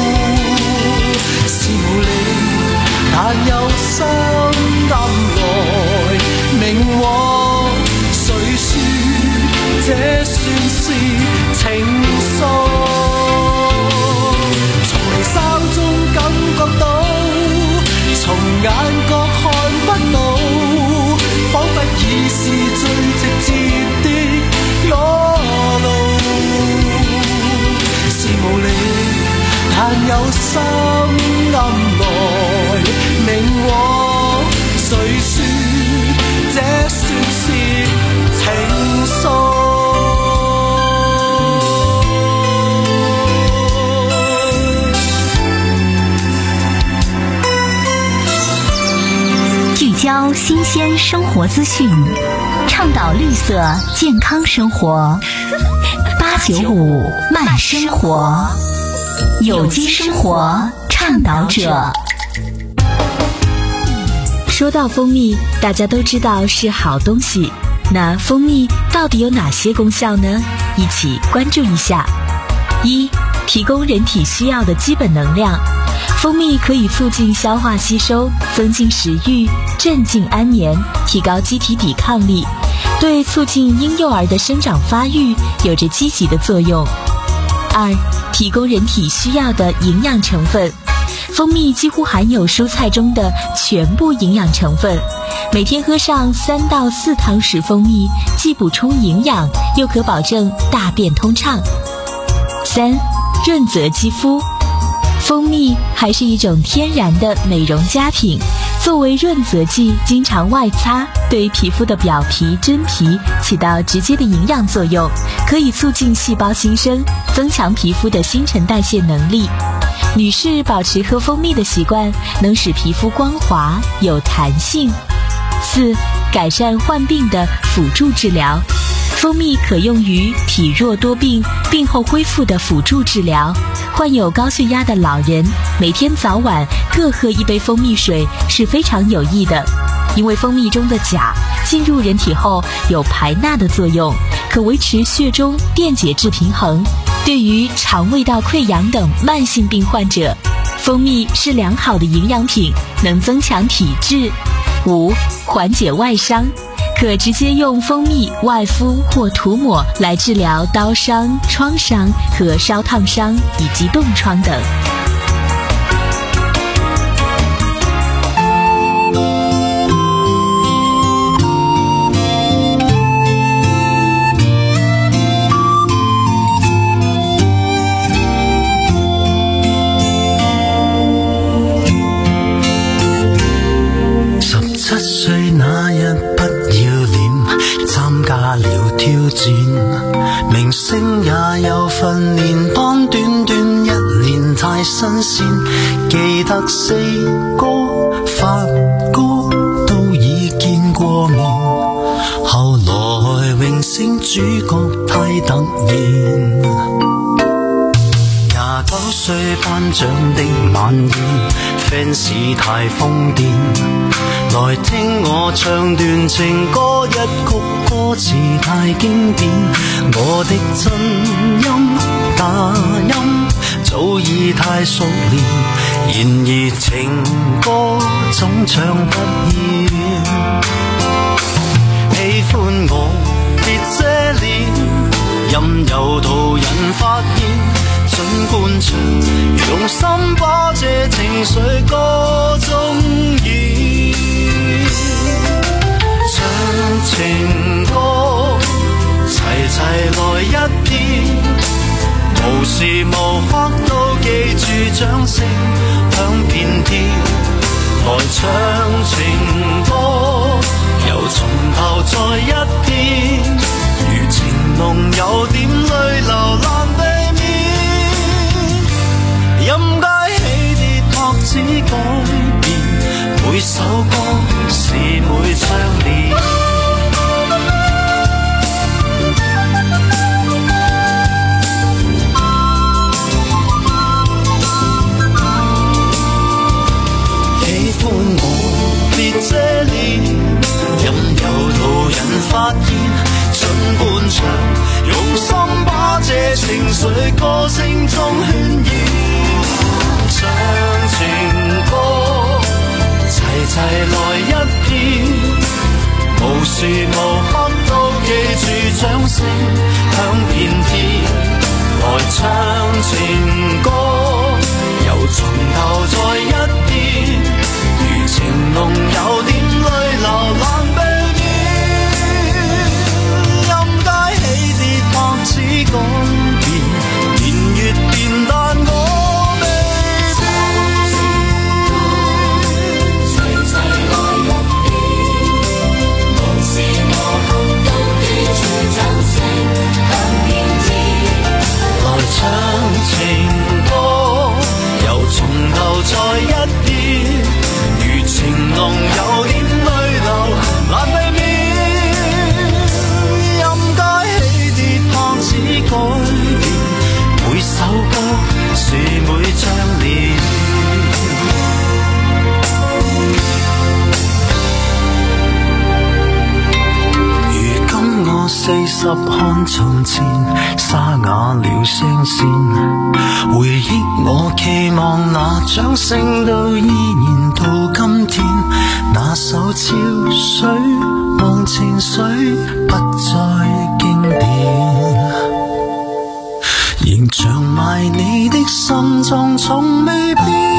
是無力，但有心暗來明往，誰說這算是情愫？從微笑中感覺到，從眼角看不到，彷彿已是最直接的裸露。是無力，但有心暗來明往，誰說這算是情愫？ 聚焦新鲜生活资讯，倡导绿色健康生活。八九五慢生活，有机生活倡导者。说到蜂蜜，大家都知道是好东西，那蜂蜜到底有哪些功效呢？一起关注一下。一、提供人体需要的基本能量。蜂蜜可以促进消化吸收，增进食欲，镇静安眠，提高机体抵抗力，对促进婴幼儿的生长发育有着积极的作用。二、提供人体需要的营养成分。蜂蜜几乎含有蔬菜中的全部营养成分，每天喝上三到四汤匙蜂蜜，既补充营养，又可保证大便通畅。三、润泽肌肤。蜂蜜还是一种天然的美容佳品，作为润泽剂经常外擦，对皮肤的表皮、真皮起到直接的营养作用，可以促进细胞新生，增强皮肤的新陈代谢能力。女士保持喝蜂蜜的习惯，能使皮肤光滑有弹性。四、改善患病的辅助治疗。蜂蜜可用于体弱多病、病后恢复的辅助治疗。患有高血压的老人，每天早晚各喝一杯蜂蜜水是非常有益的，因为蜂蜜中的钾进入人体后有排钠的作用，可维持血中电解质平衡。对于肠胃道溃疡等慢性病患者，蜂蜜是良好的营养品，能增强体质。五、缓解外伤。可直接用蜂蜜外敷或涂抹来治疗刀伤、创伤和烧烫伤以及冻疮等。 十七歲那日不參加了挑戰，明星也有訓練班，短短一年太新鮮。記得四哥、發哥都已見過面，後來榮升主角太突然。廿九歲頒獎的晚宴 ，fans 太瘋癲，來聽我唱段情歌，一曲歌詞太經典，我的真音假音早已太熟練，然而情歌總唱不厭。喜歡我別遮臉，任由途人發現。盡灌唱，用心把這情緒歌中演，唱情歌，齊齊來一遍，無時無刻都記住掌聲響遍天，來唱情歌，又從頭再一遍，如情濃有點淚流難避免。 發現，盡半場，用心把這情緒歌聲中渲染。唱情歌，齊齊來一遍，無時無刻都記住掌聲響遍天。來唱情歌，又從頭再一遍，如情濃有點淚流難避免。任街起跌拍子改變，年月變但我未變。齊齊來一遍，無時無刻都記住掌聲響遍天。來唱情歌，又從頭再一遍，如情濃有點淚流難避免。任街起跌拍子改變，每首歌是每張臉。如今我四十看從前，沙啞了聲線，回憶我期望那掌聲都依然到今天。那首潮水忘情水不再經典，仍長埋你的心臟從未變。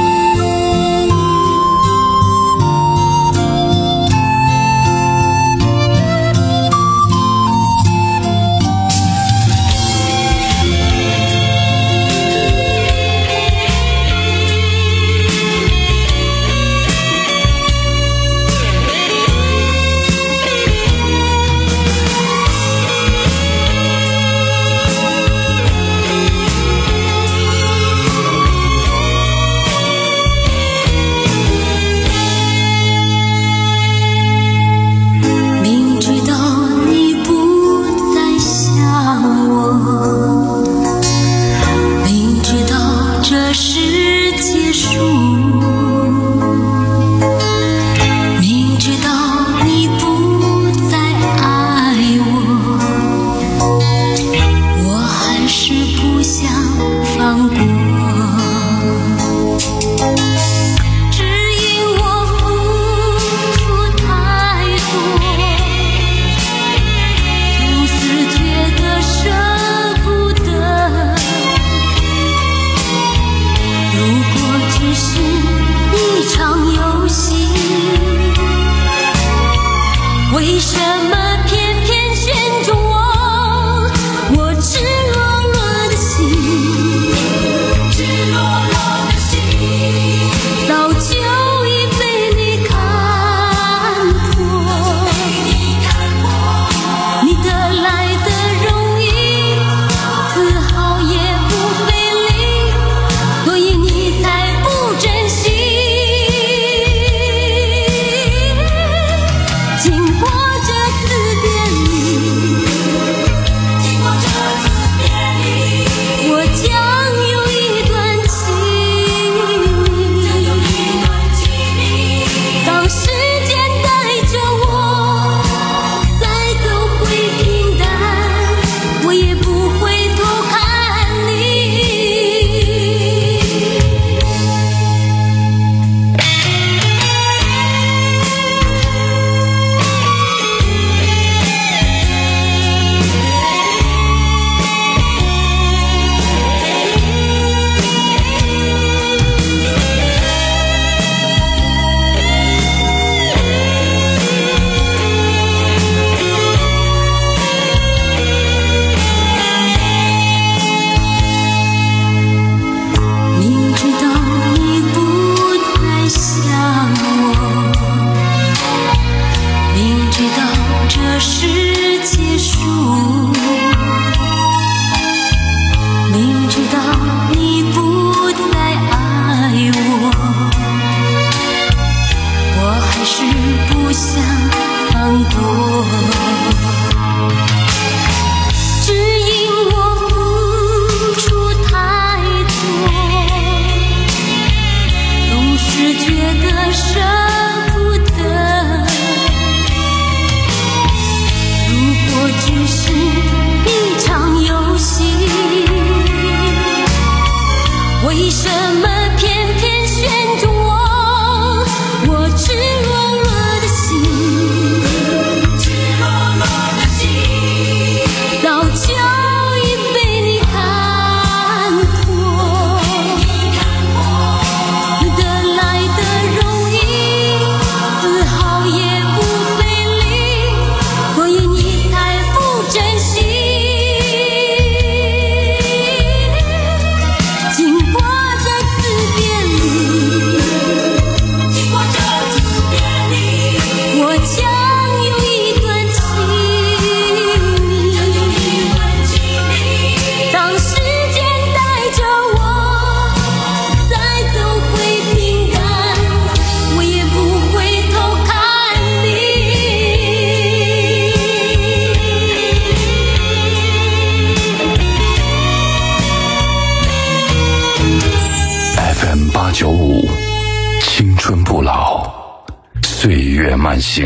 月慢行。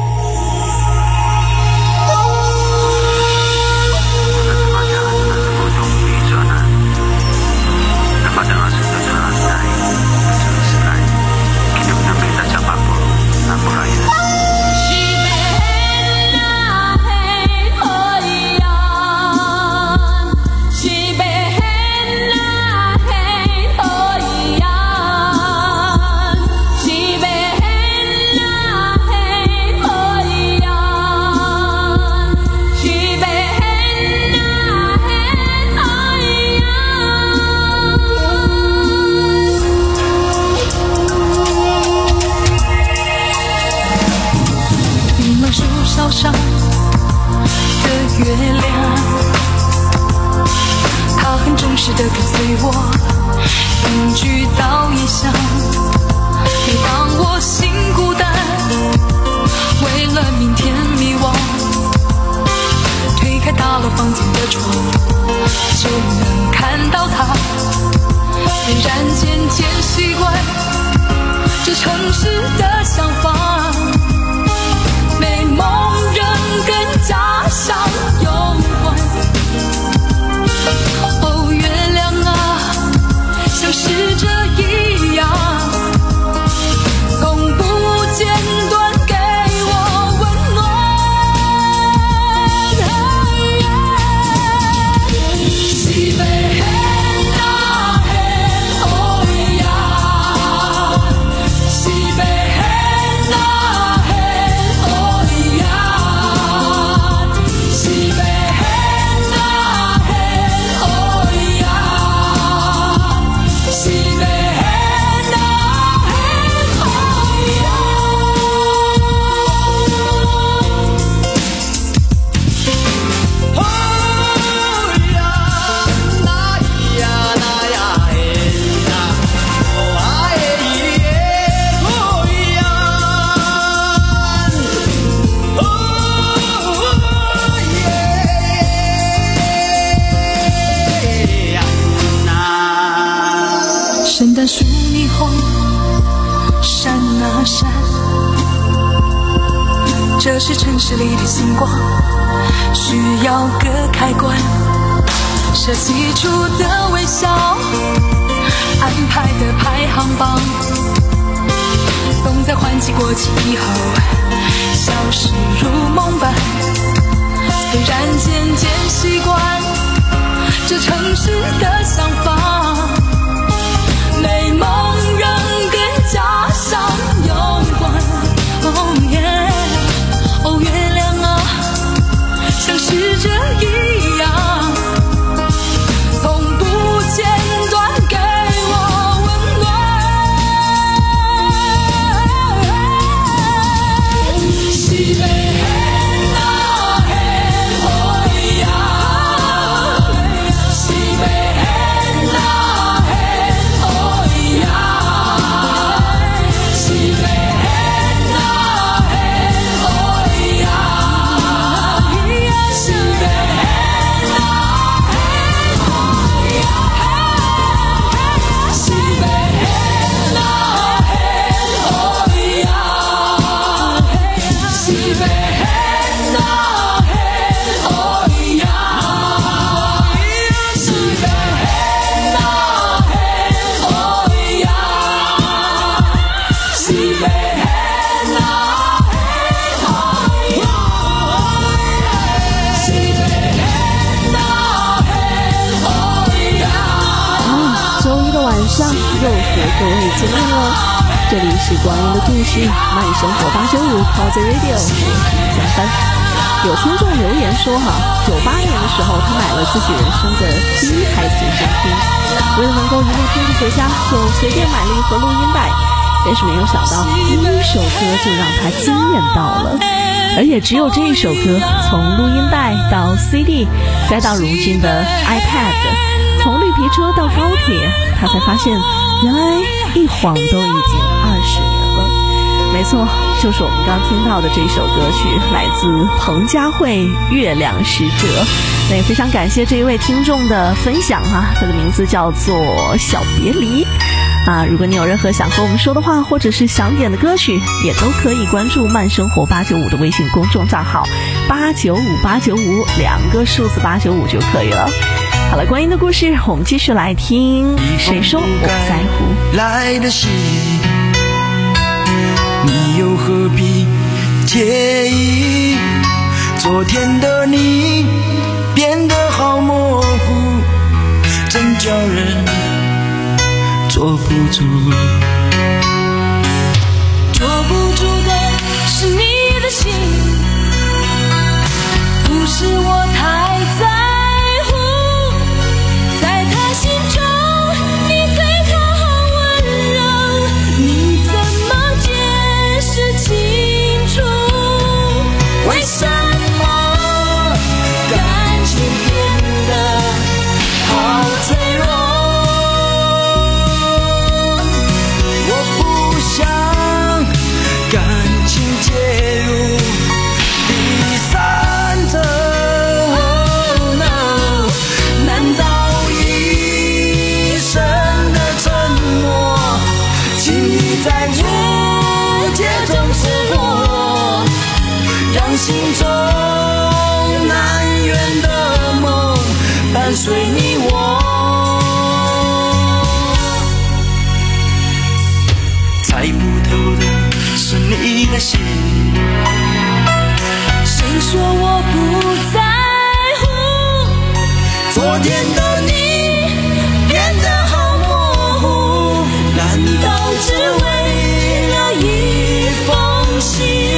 上的月亮，它很忠实地跟随我，定居到异乡。每当我心孤单，为了明天迷惘，推开大楼房间的窗，就能看到它。虽然渐渐习惯这城市的想法，美梦仍跟家乡有关。哦，月亮啊，像使者一样，从不间断给我温暖。西北嘿呐嘿哦呀，西北嘿呐嘿哦呀，西北嘿呐嘿哦呀，西北嘿呐嘿哦圣诞树霓虹闪啊闪，这是城市里的星光，需要个开关。设计出的微笑，安排的排行榜，总在换季过期以后消失如梦般。虽然渐渐习惯这城市的想法，美梦仍跟家乡有关。哦耶，哦月亮啊，像使者一样，从不间断给我温暖。西北嘿呐嘿哦呀，西北嘿呐嘿哦呀，西北嘿呐嘿哦呀，西北嘿呐嘿哦呀，西北嘿呐嘿哦呀，西北嘿呐嘿哦呀，西北嘿呐嘿哦呀，西北嘿呐嘿哦呀，西北嘿呐嘿哦呀。 周一的晚上又和各位见面了，这里是光阴的故事，慢生活八九五 Cosy Radio， 我是江帆。有听众留言说哈，九八年的时候他买了自己人生的第一台随身听，为了能够一路听着回家，就随便买了一盒录音带，但是没有想到第一首歌就让他惊艳到了，而也只有这一首歌，从录音带到 C D 再到如今的 iPad， 从绿皮车到高铁，他才发现原来一晃都已经二十年了。没错，就是我们刚听到的这首歌曲，来自彭佳慧《月亮使者》。那也非常感谢这一位听众的分享啊，他的名字叫做小别离。 啊，如果你有任何想和我们说的话，或者是想点的歌曲，也都可以关注慢生活八九五的微信公众账号，八九五八九五两个数字八九五就可以了。好了，观音的故事我们继续来听。谁说我在乎？ 来的信，你又何必介意？昨天的你变得好模糊，真叫人坐不住。 坐不住的是你的心，不是我太在乎。在他心中你对他好温柔，你怎么解释清楚？为什么感情变得好脆弱？我不想感情介入第三者。Oh no， 难道一生的沉默，轻易在误解中失落，让心中难圆的梦伴随你我？ 猜不透的是你的心， 谁说我不在乎？ 昨天的你变得好模糊， 难道只为了一封信？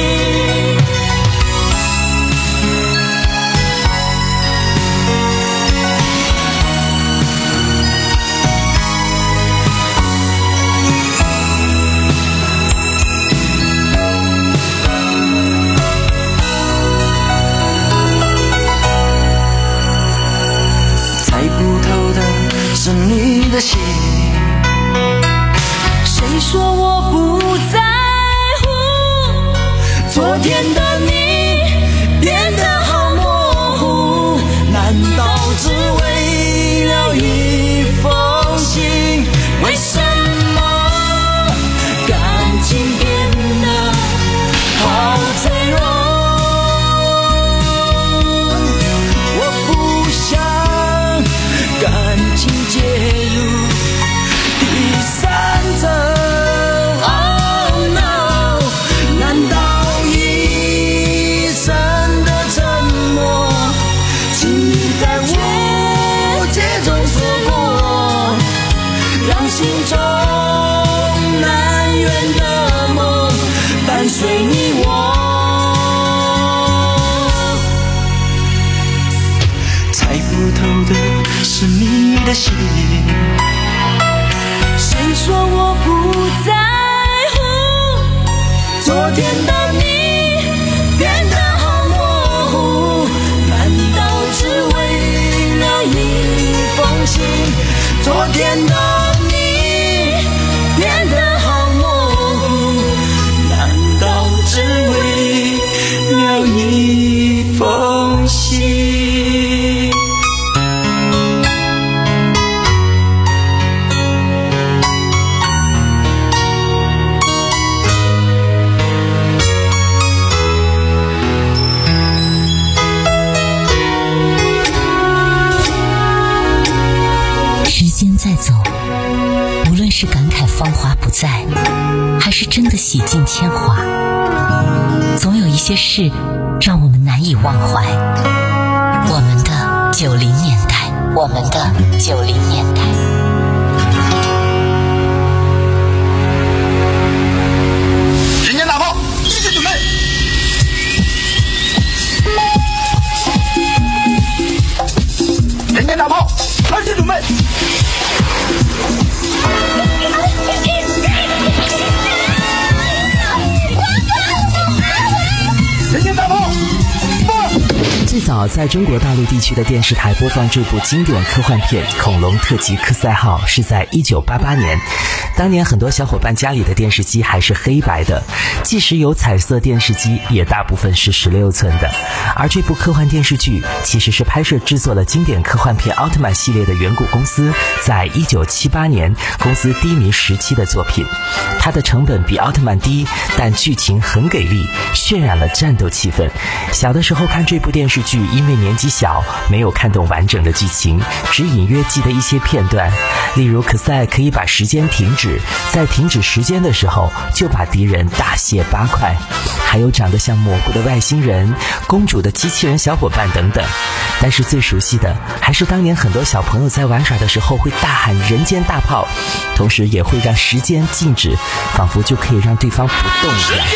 是你的心， 谁说我不在乎？ 昨天的你变得好模糊，难道只为了一封信？ 为什么感情变得好脆弱？ 我不想感情介入第三者。 Oh no， 难道一生的沉默，轻易在误解中错过，让心中难圆的梦伴随你我？猜不透的是你的心， 谁说我不在乎？ 昨天的你变得好模糊，难道只为了一封信？昨天的你变得好模糊，难道只为了一封信？ 在走，无论是感慨芳华不再，还是真的洗尽铅华，总有一些事让我们难以忘怀。我们的九零年代，我们的九零年代。 人间大炮，一致准备。人间大炮，开始准备。 最早早在中国大陆地区的电视台播放这部经典科幻片《恐龙特级科赛号》是在一九八八年。当年很多小伙伴家里的电视机还是黑白的，即使有彩色电视机，也大部分是十六寸的。而这部科幻电视剧其实是拍摄制作了经典科幻片奥特曼系列的远古公司在一九七八年公司低迷时期的作品。它的成本比奥特曼低，但剧情很给力，渲染了战斗气氛。小的时候看这部电视剧，因为年纪小，没有看懂完整的剧情，只隐约记得一些片段，例如可赛可以把时间停止，在停止时间的时候就把敌人大卸八块，还有长得像蘑菇的外星人、公主的机器人小伙伴等等。但是最熟悉的还是当年很多小朋友在玩耍的时候会大喊人间大炮，同时也会让时间静止，仿佛就可以让对方不动一样。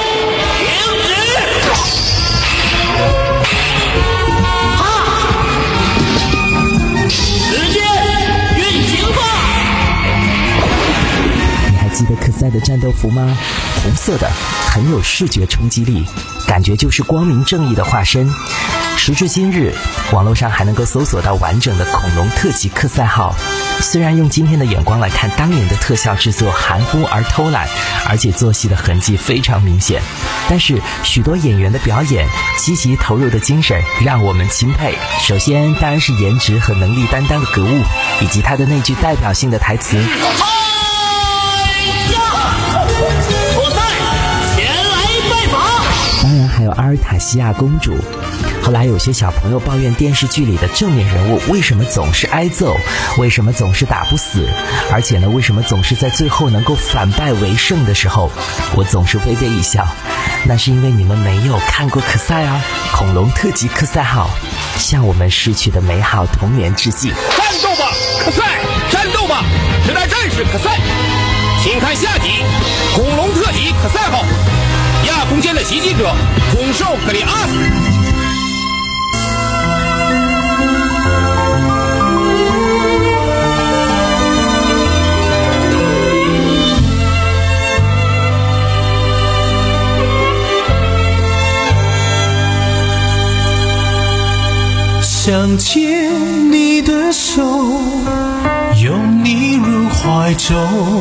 记得可赛的战斗服吗？红色的，很有视觉冲击力，感觉就是光明正义的化身。时至今日，网络上还能够搜索到完整的恐龙特级科赛号。虽然用今天的眼光来看，当年的特效制作含糊而偷懒，而且做戏的痕迹非常明显，但是许多演员的表演、积极投入的精神让我们钦佩。首先当然是颜值和能力担当的格物，以及他的那句代表性的台词，当然还有阿尔塔西亚公主。后来有些小朋友抱怨电视剧里的正面人物为什么总是挨揍，为什么总是打不死，而且呢为什么总是在最后能够反败为胜的时候，我总是微微一笑，那是因为你们没有看过可赛啊。恐龙特级科赛号向我们逝去的美好童年致敬。 战斗吧可赛，战斗吧时代战士可赛，请看下集恐龙特级可赛号，亚空间的袭击者恐兽克里阿斯。 想牵你的手，拥你入怀中，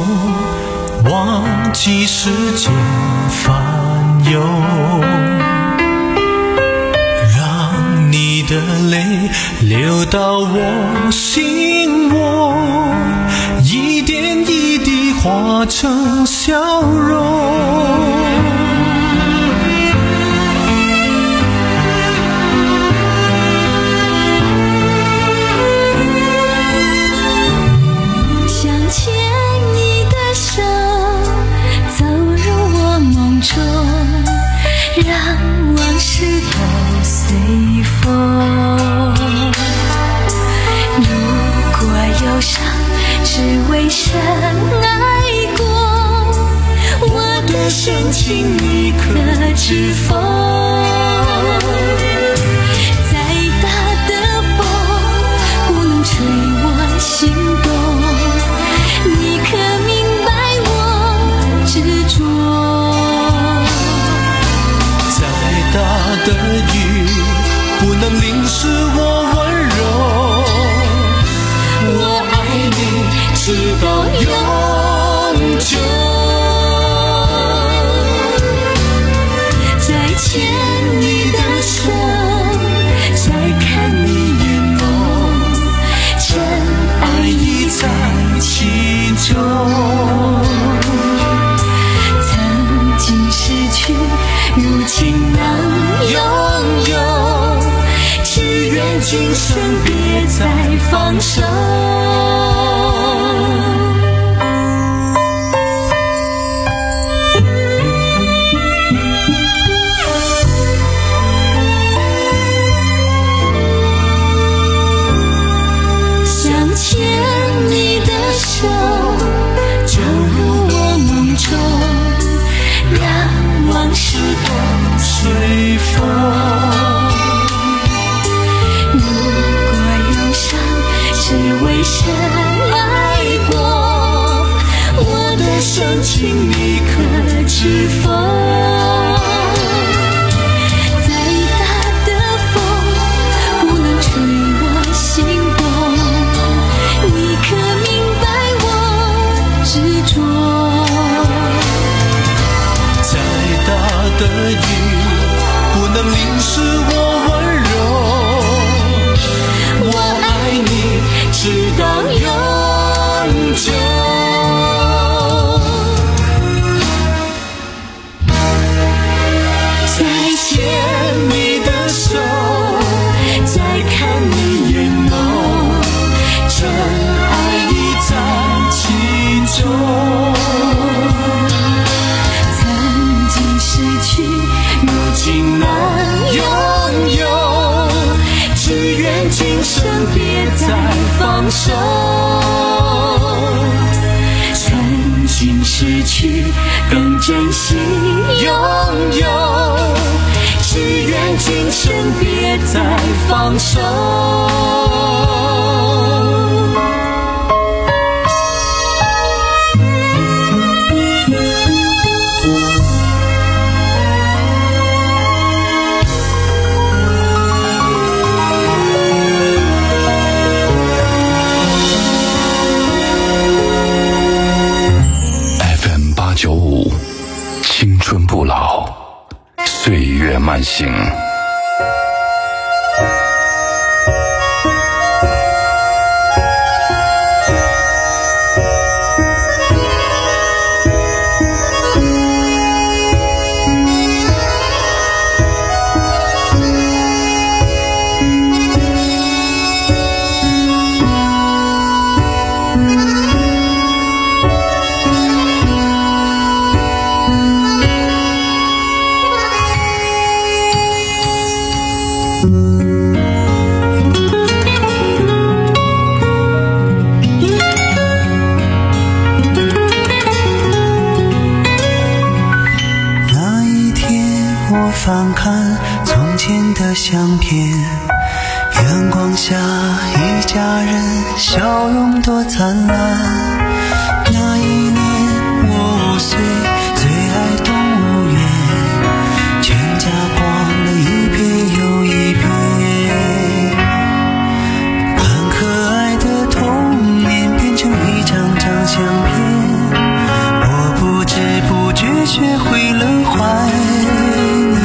忘记世间烦忧，让你的泪流到我心窝，一点一滴化成笑容。 让往事都随风，如果忧伤只为深爱过，我的深情你可知否？再大的风不能吹我心动，你可明白我执着？ 大的雨不能淋湿我温柔，我爱你直到永久。再牵你的手，再看你眼眸，真爱已在其中。曾经失去，如今能拥有，只愿今生别再放手。想牵你的手，走入我梦中，让往事都随风。如果忧伤只为深爱过，我的深情你可知否？再大的风愿今生别再放手，曾经失去更珍惜拥有，只愿今生别再放手。 九五，青春不老，岁月慢行。 翻看从前的相片，阳光下一家人笑容多灿烂。那一年我五岁，最爱动物园，全家逛了一遍又一遍，把可爱的童年变成一张张相片，我不知不觉学会了怀念。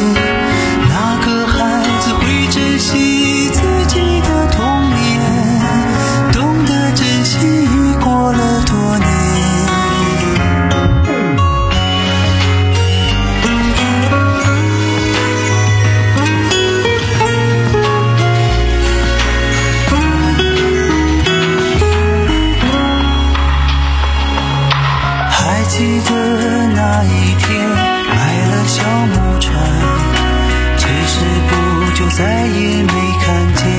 记得那一天买了小木船，只是不久再也没看见。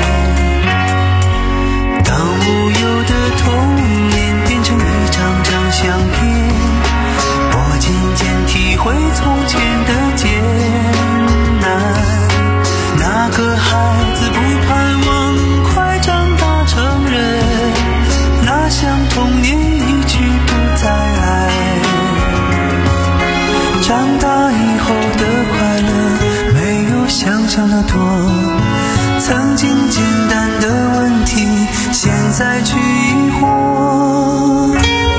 当无忧的童年变成一张张相片，我渐渐体会从前的艰难。那个孩子不盼望快长大成人，那像童年一去不再来。长大以后的快乐没有想象的多，曾经简单的问题现在去疑惑。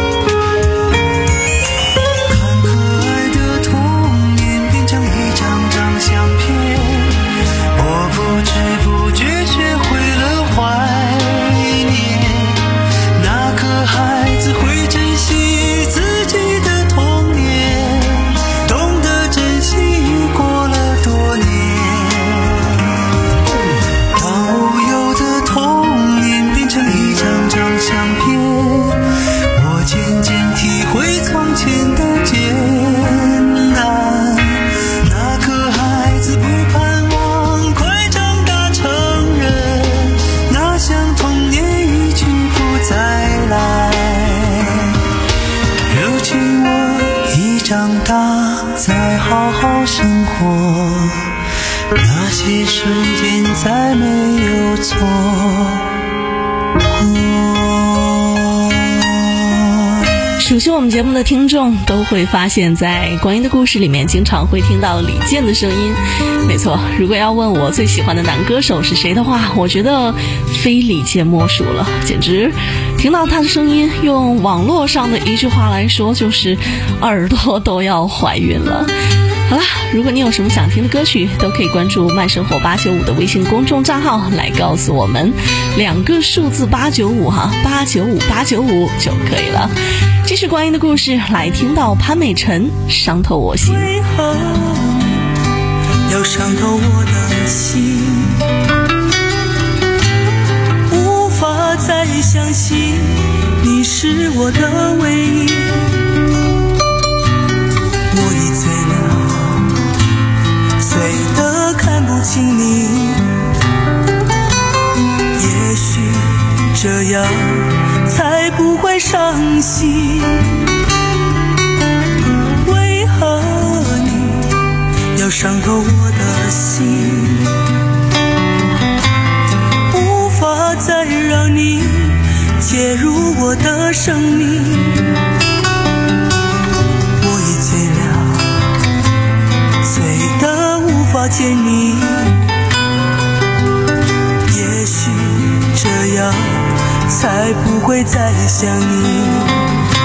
看可爱的童年变成一张张相片，我不知不觉学会了怀念。那个孩子会珍惜自己的童年，懂得珍惜过了多年。当无忧的童年变成一张张相片，我渐渐体会从前的艰难。那个孩子不盼望快长大成人，那像童年一去不再来。如今我已长大，再好好生活，那些瞬间再没有错熟悉我们节目的听众都会发现，在光阴的故事里面经常会听到李健的声音。没错，如果要问我最喜欢的男歌手是谁的话，我觉得非李健莫属了。简直听到他的声音，用网络上的一句话来说，就是耳朵都要怀孕了。好啦，如果你有什么想听的歌曲，都可以关注慢生活八九五的微信公众账号来告诉我们，两个数字八九五哈，八九五八九五就可以了。这是光阴的故事，来听到潘美辰伤透我心。 为何要伤透我的心？无法再相信你是我的唯一。我已醉了，醉得看不清你， 样才不会伤心。为何你要伤透我的心，无法再让你介入我的生命。我已醉了，醉得无法见你，也许这样才不会再想你。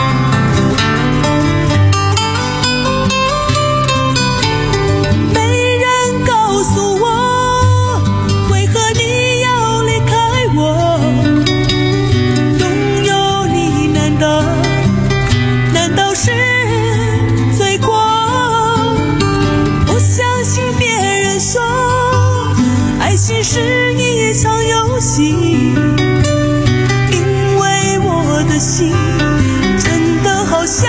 是一场游戏，因为我的心真的好想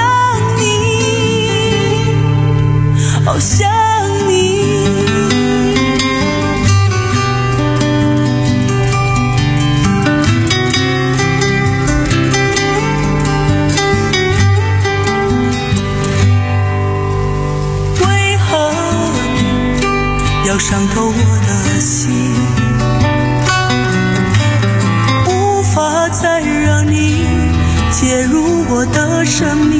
你，好想你。为何要伤透我的心，无法再让你介入我的生命。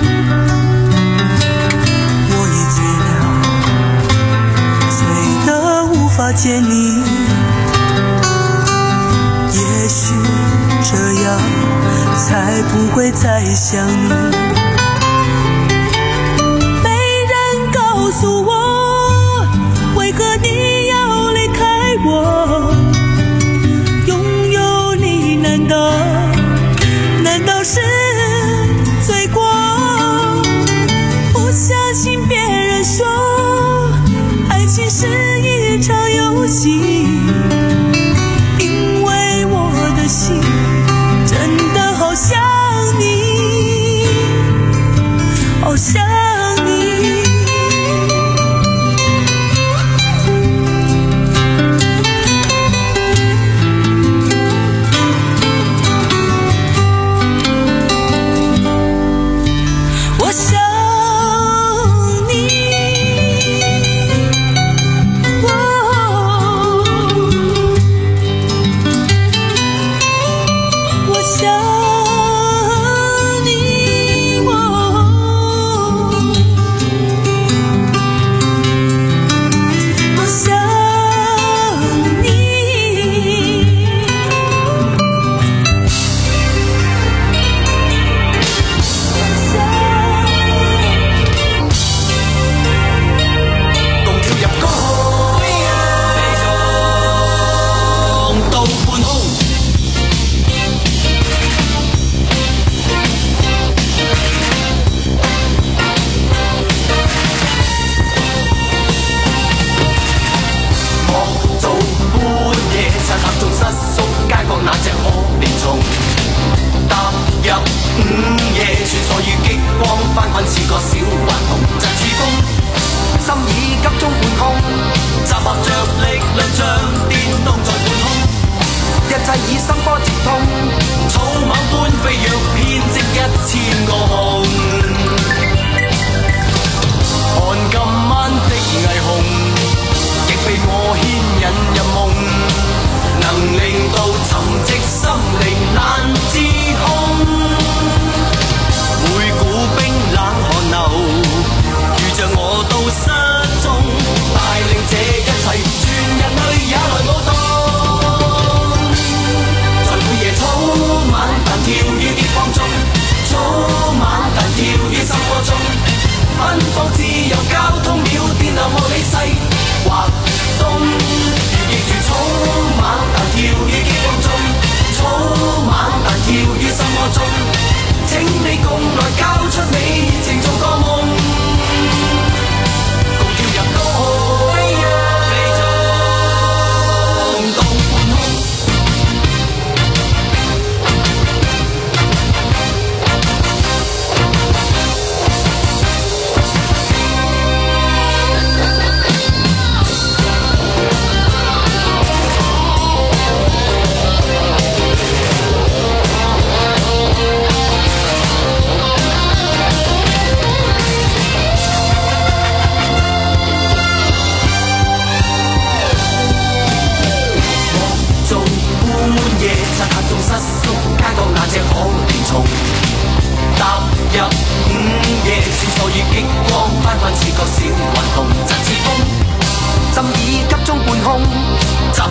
我已醉了，醉得无法见你，也许这样才不会再想你。没人告诉我，为何你要离开我，拥有你难道难道是罪过？不相信别人说爱情是一场游戏，因为我的心真的好想你，好想你。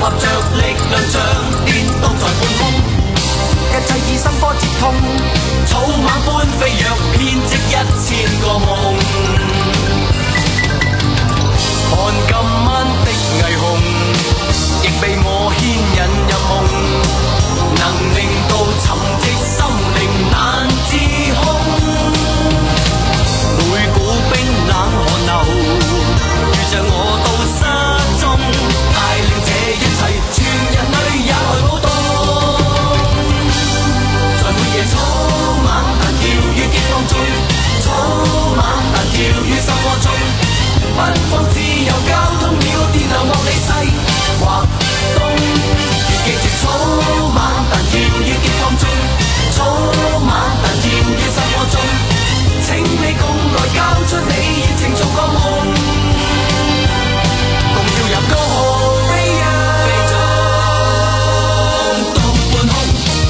合着力量像跌倒在半空，一切以心波接通，草蜢般飛躍，編織一千個夢。看今晚的霓虹，亦被我牽引入夢，能令到沉寂心靈難自控。每股冰冷寒流，遇着我到失蹤，帶領這一切，全人類也來舞動。在每夜草蜢彈跳於激光中，草蜢彈跳於心窩中，奔放自由交通了電流莫理世或東，越記住草蜢彈跳於激光中，草蜢彈跳於心窩中，請你共來交出你熱情做個夢，共跳入高空飛躍到半空。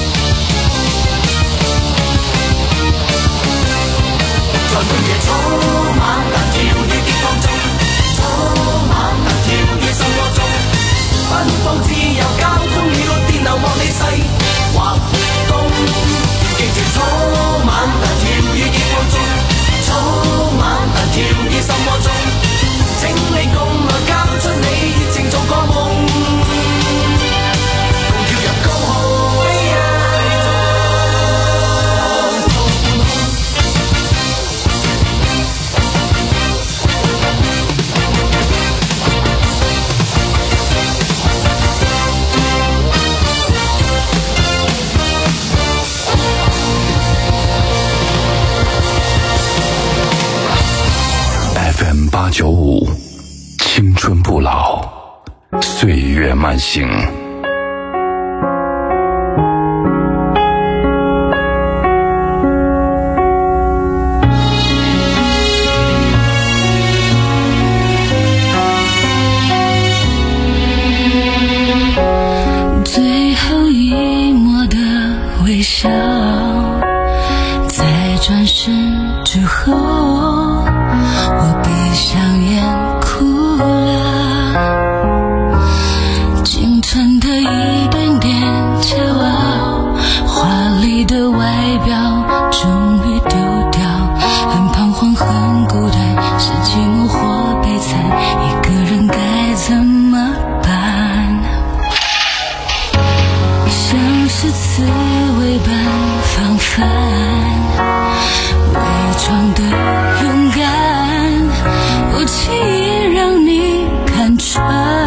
在每夜草蜢彈跳於激光中，草蜢彈跳於心窩中，奔放自由交通了電流莫理世或東，記住草蜢彈跳於激光中，草蜢彈跳於心窩中，請你共來交出你熱情做個夢，共跳入高空飛躍到半空。 F M 八九五，青春不老，岁月慢行。 最后一抹的微笑，在转身之后，我闭上眼哭了，仅存的一点点骄傲，华丽的外表终于丢掉，很彷徨很孤单，是寂寞或悲惨，一个人该怎么办？像是刺猬般防范，伪装的勇敢，不轻易让你看穿。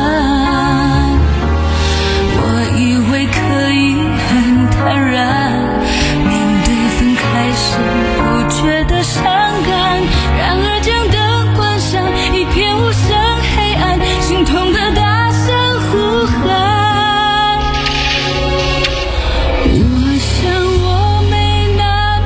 我以为可以很坦然面对分开时不觉得伤感，然而将灯关上，一片无声黑暗，心痛的大声呼喊。我想我没那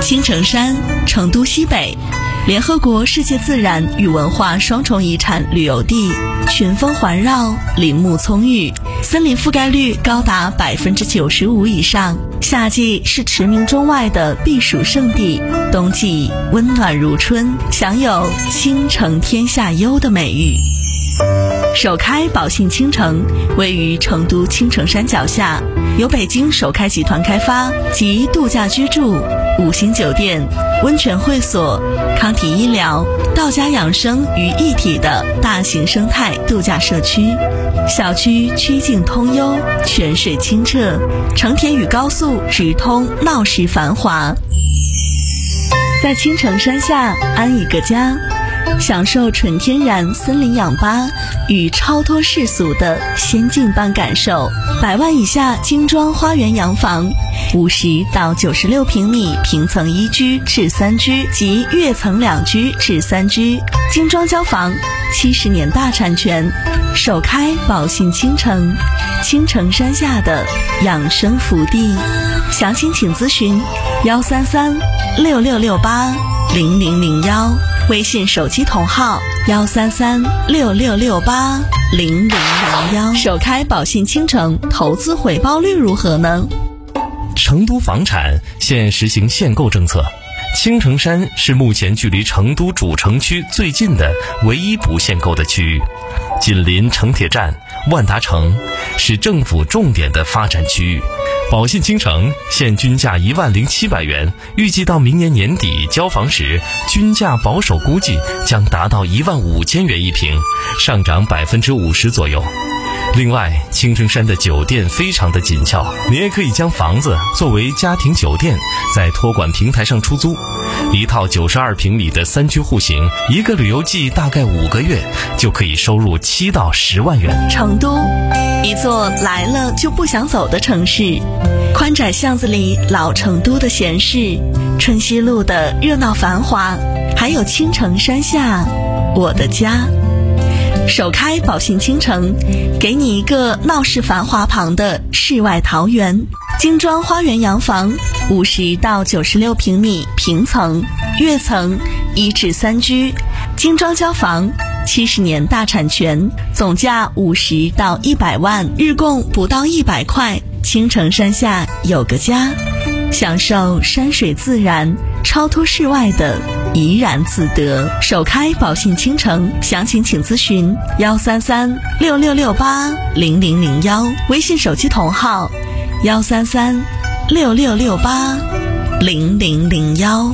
青城山，成都西北，联合国世界自然与文化双重遗产旅游地，群峰环绕，林木葱郁，森林覆盖率高达百分之九十五以上。夏季是驰名中外的避暑胜地，冬季温暖如春，享有倾城天下优的美誉。首开宝信倾城位于成都青城山脚下，由北京首开集团开发，集度假居住、五星酒店、温泉会所、康体医疗、道家养生于一体的大型生态度假社区。小区曲径通幽，泉水清澈，成田与高速直通，闹市繁华。在青城山下安一个家，享受纯天然森林氧吧与超脱世俗的仙境般感受。百万以下精装花园洋房，五十到九十六平米平层一居至三居及跃层两居至三居，精装交房，七十年大产权，首开宝信倾城，青城山下的养生福地。详情请咨询幺三三六六六八零零零幺，微信手机同号幺三三六六六八零零零幺。首开宝信倾城，投资回报率如何呢？ 成都房产现实行限购政策，青城山是目前距离成都主城区最近的唯一不限购的区域，紧邻城铁站、万达城，是政府重点的发展区域。宝信倾城现均价一万零七百元，预计到明年年底交房时，均价保守估计将达到一万五千元一平，上涨百分之五十左右。另外，青城山的酒店非常的紧俏，你也可以将房子作为家庭酒店，在托管平台上出租。一套九十二平米的三居户型，一个旅游季大概五个月，就可以收入七到十万元。 成都，一座来了就不想走的城市，宽窄巷子里老成都的闲适，春熙路的热闹繁华，还有青城山下我的家。首开宝信倾城，给你一个闹市繁华旁的世外桃源，精装花园洋房，五十到九十六平米平层、跃层一至三居，精装交房，七十年大产权，总价五十到一百万，日供不到一百块。青城山下有个家，享受山水自然，超脱世外的怡然自得。首开宝信倾城，详情请咨询幺三三六六六八零零零幺，微信手机同号幺三三六六六八零零零幺。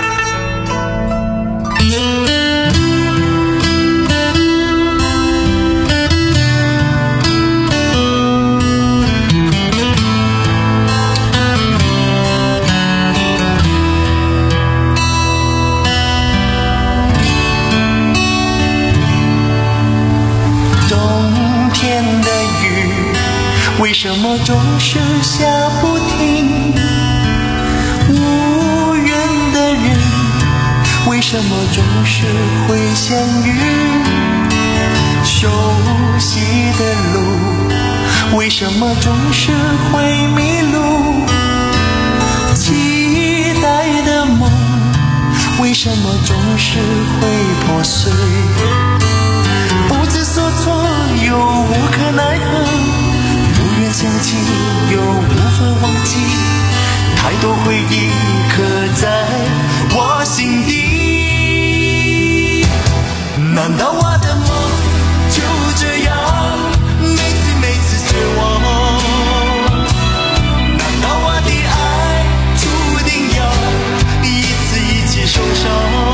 为什么总是下不停？无缘的人为什么总是会相遇？熟悉的路为什么总是会迷路？期待的梦为什么总是会破碎？不知所措又无可奈何，想起又无法忘记，太多回忆刻在我心底。难道我的梦就这样每次每次绝望？难道我的爱注定要一次一起受伤？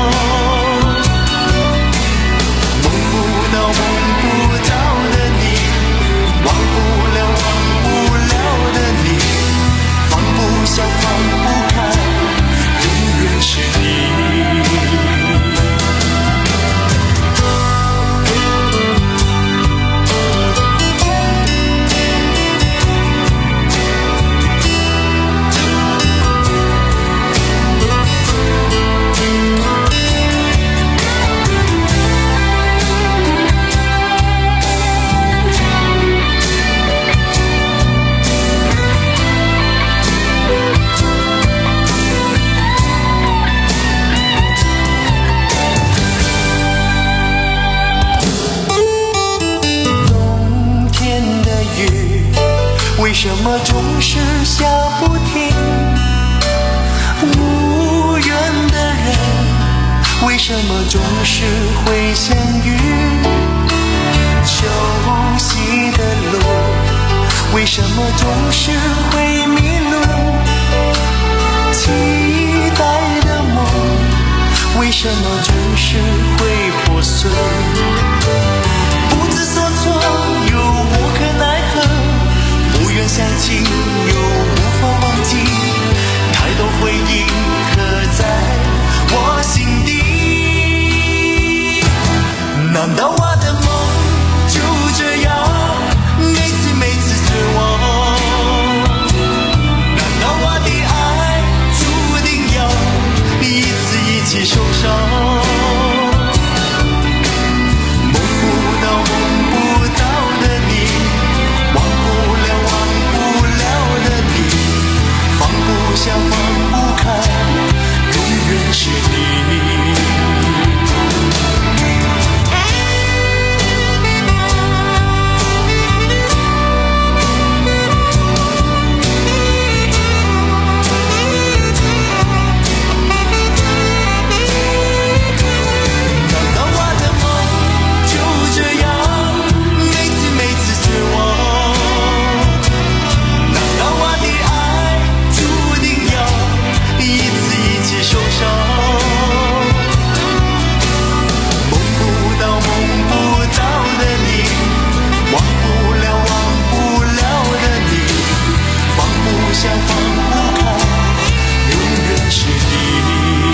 梦不到梦不到的你，忘不了忘不了的你，放不下放不开么总是笑不停？无缘的人为什么总是会相遇？熟悉的路为什么总是会迷路？期待的梦为什么总是会破碎？不知所措又无可奈何，不愿想起又无法忘记，太多回忆刻在我心底。难道我的梦就这样每次每次绝望？难道我的爱注定要一次一起受伤？想放不开，永远是你。难道我的梦就这样每次每次绝望？难道我的爱一次一起受伤？梦不到梦不到的你，忘不了忘不了的你，放不下放不开，永远是你。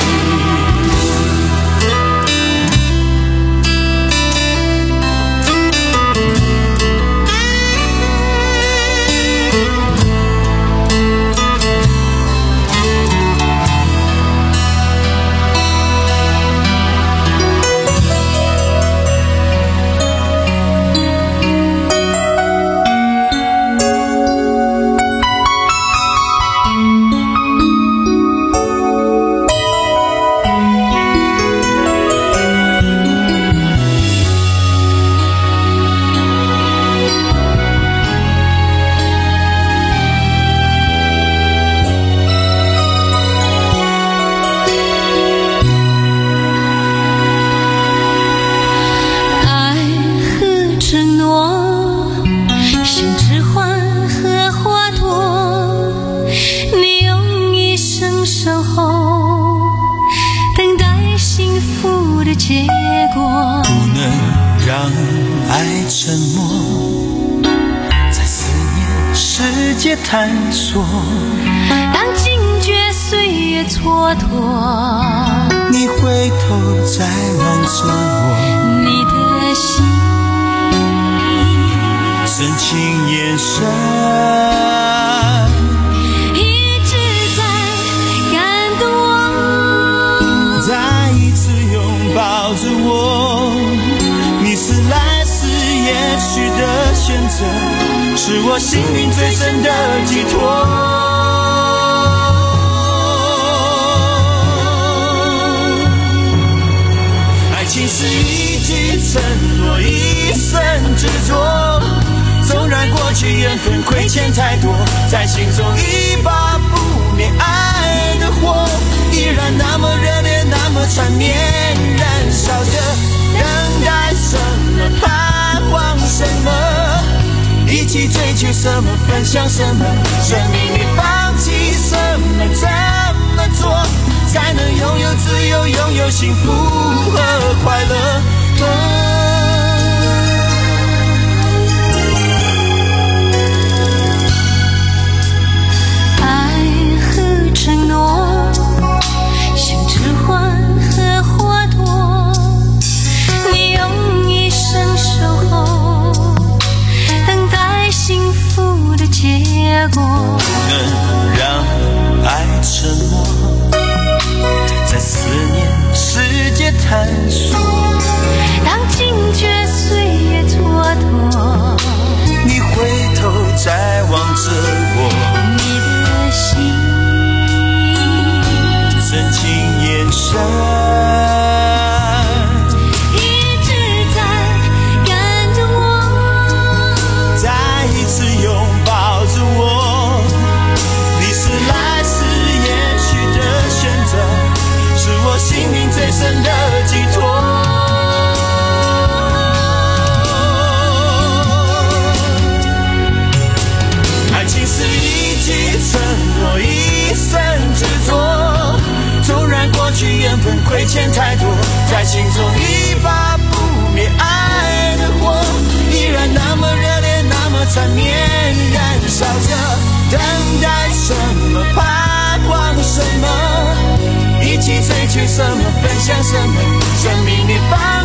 探索， 当惊觉岁月蹉跎， 你回头再望着我， 你的心深情眼神一直在感动我， 再一次拥抱着我。你是来时也许的选择，是我心灵最深的寄托。爱情是一句承诺，一生执着。纵然过去缘分亏欠太多，在心中一把不灭爱的火，依然那么热烈，那么缠绵，燃烧着，等待什么，盼望什么，一起追求什么，分享什么，生命里放弃什么，怎么做才能拥有自由，拥有幸福和快乐？ 爱和承诺像指环和花朵，你用一生守候，等待幸福的结果。 不能让爱沉默，在思念世界探索， 嫌太多，在心中一把不灭爱的火，依然那么热烈，那么缠绵，燃烧着，等待什么，盼望什么，一起追求什么，分享什么，生命里放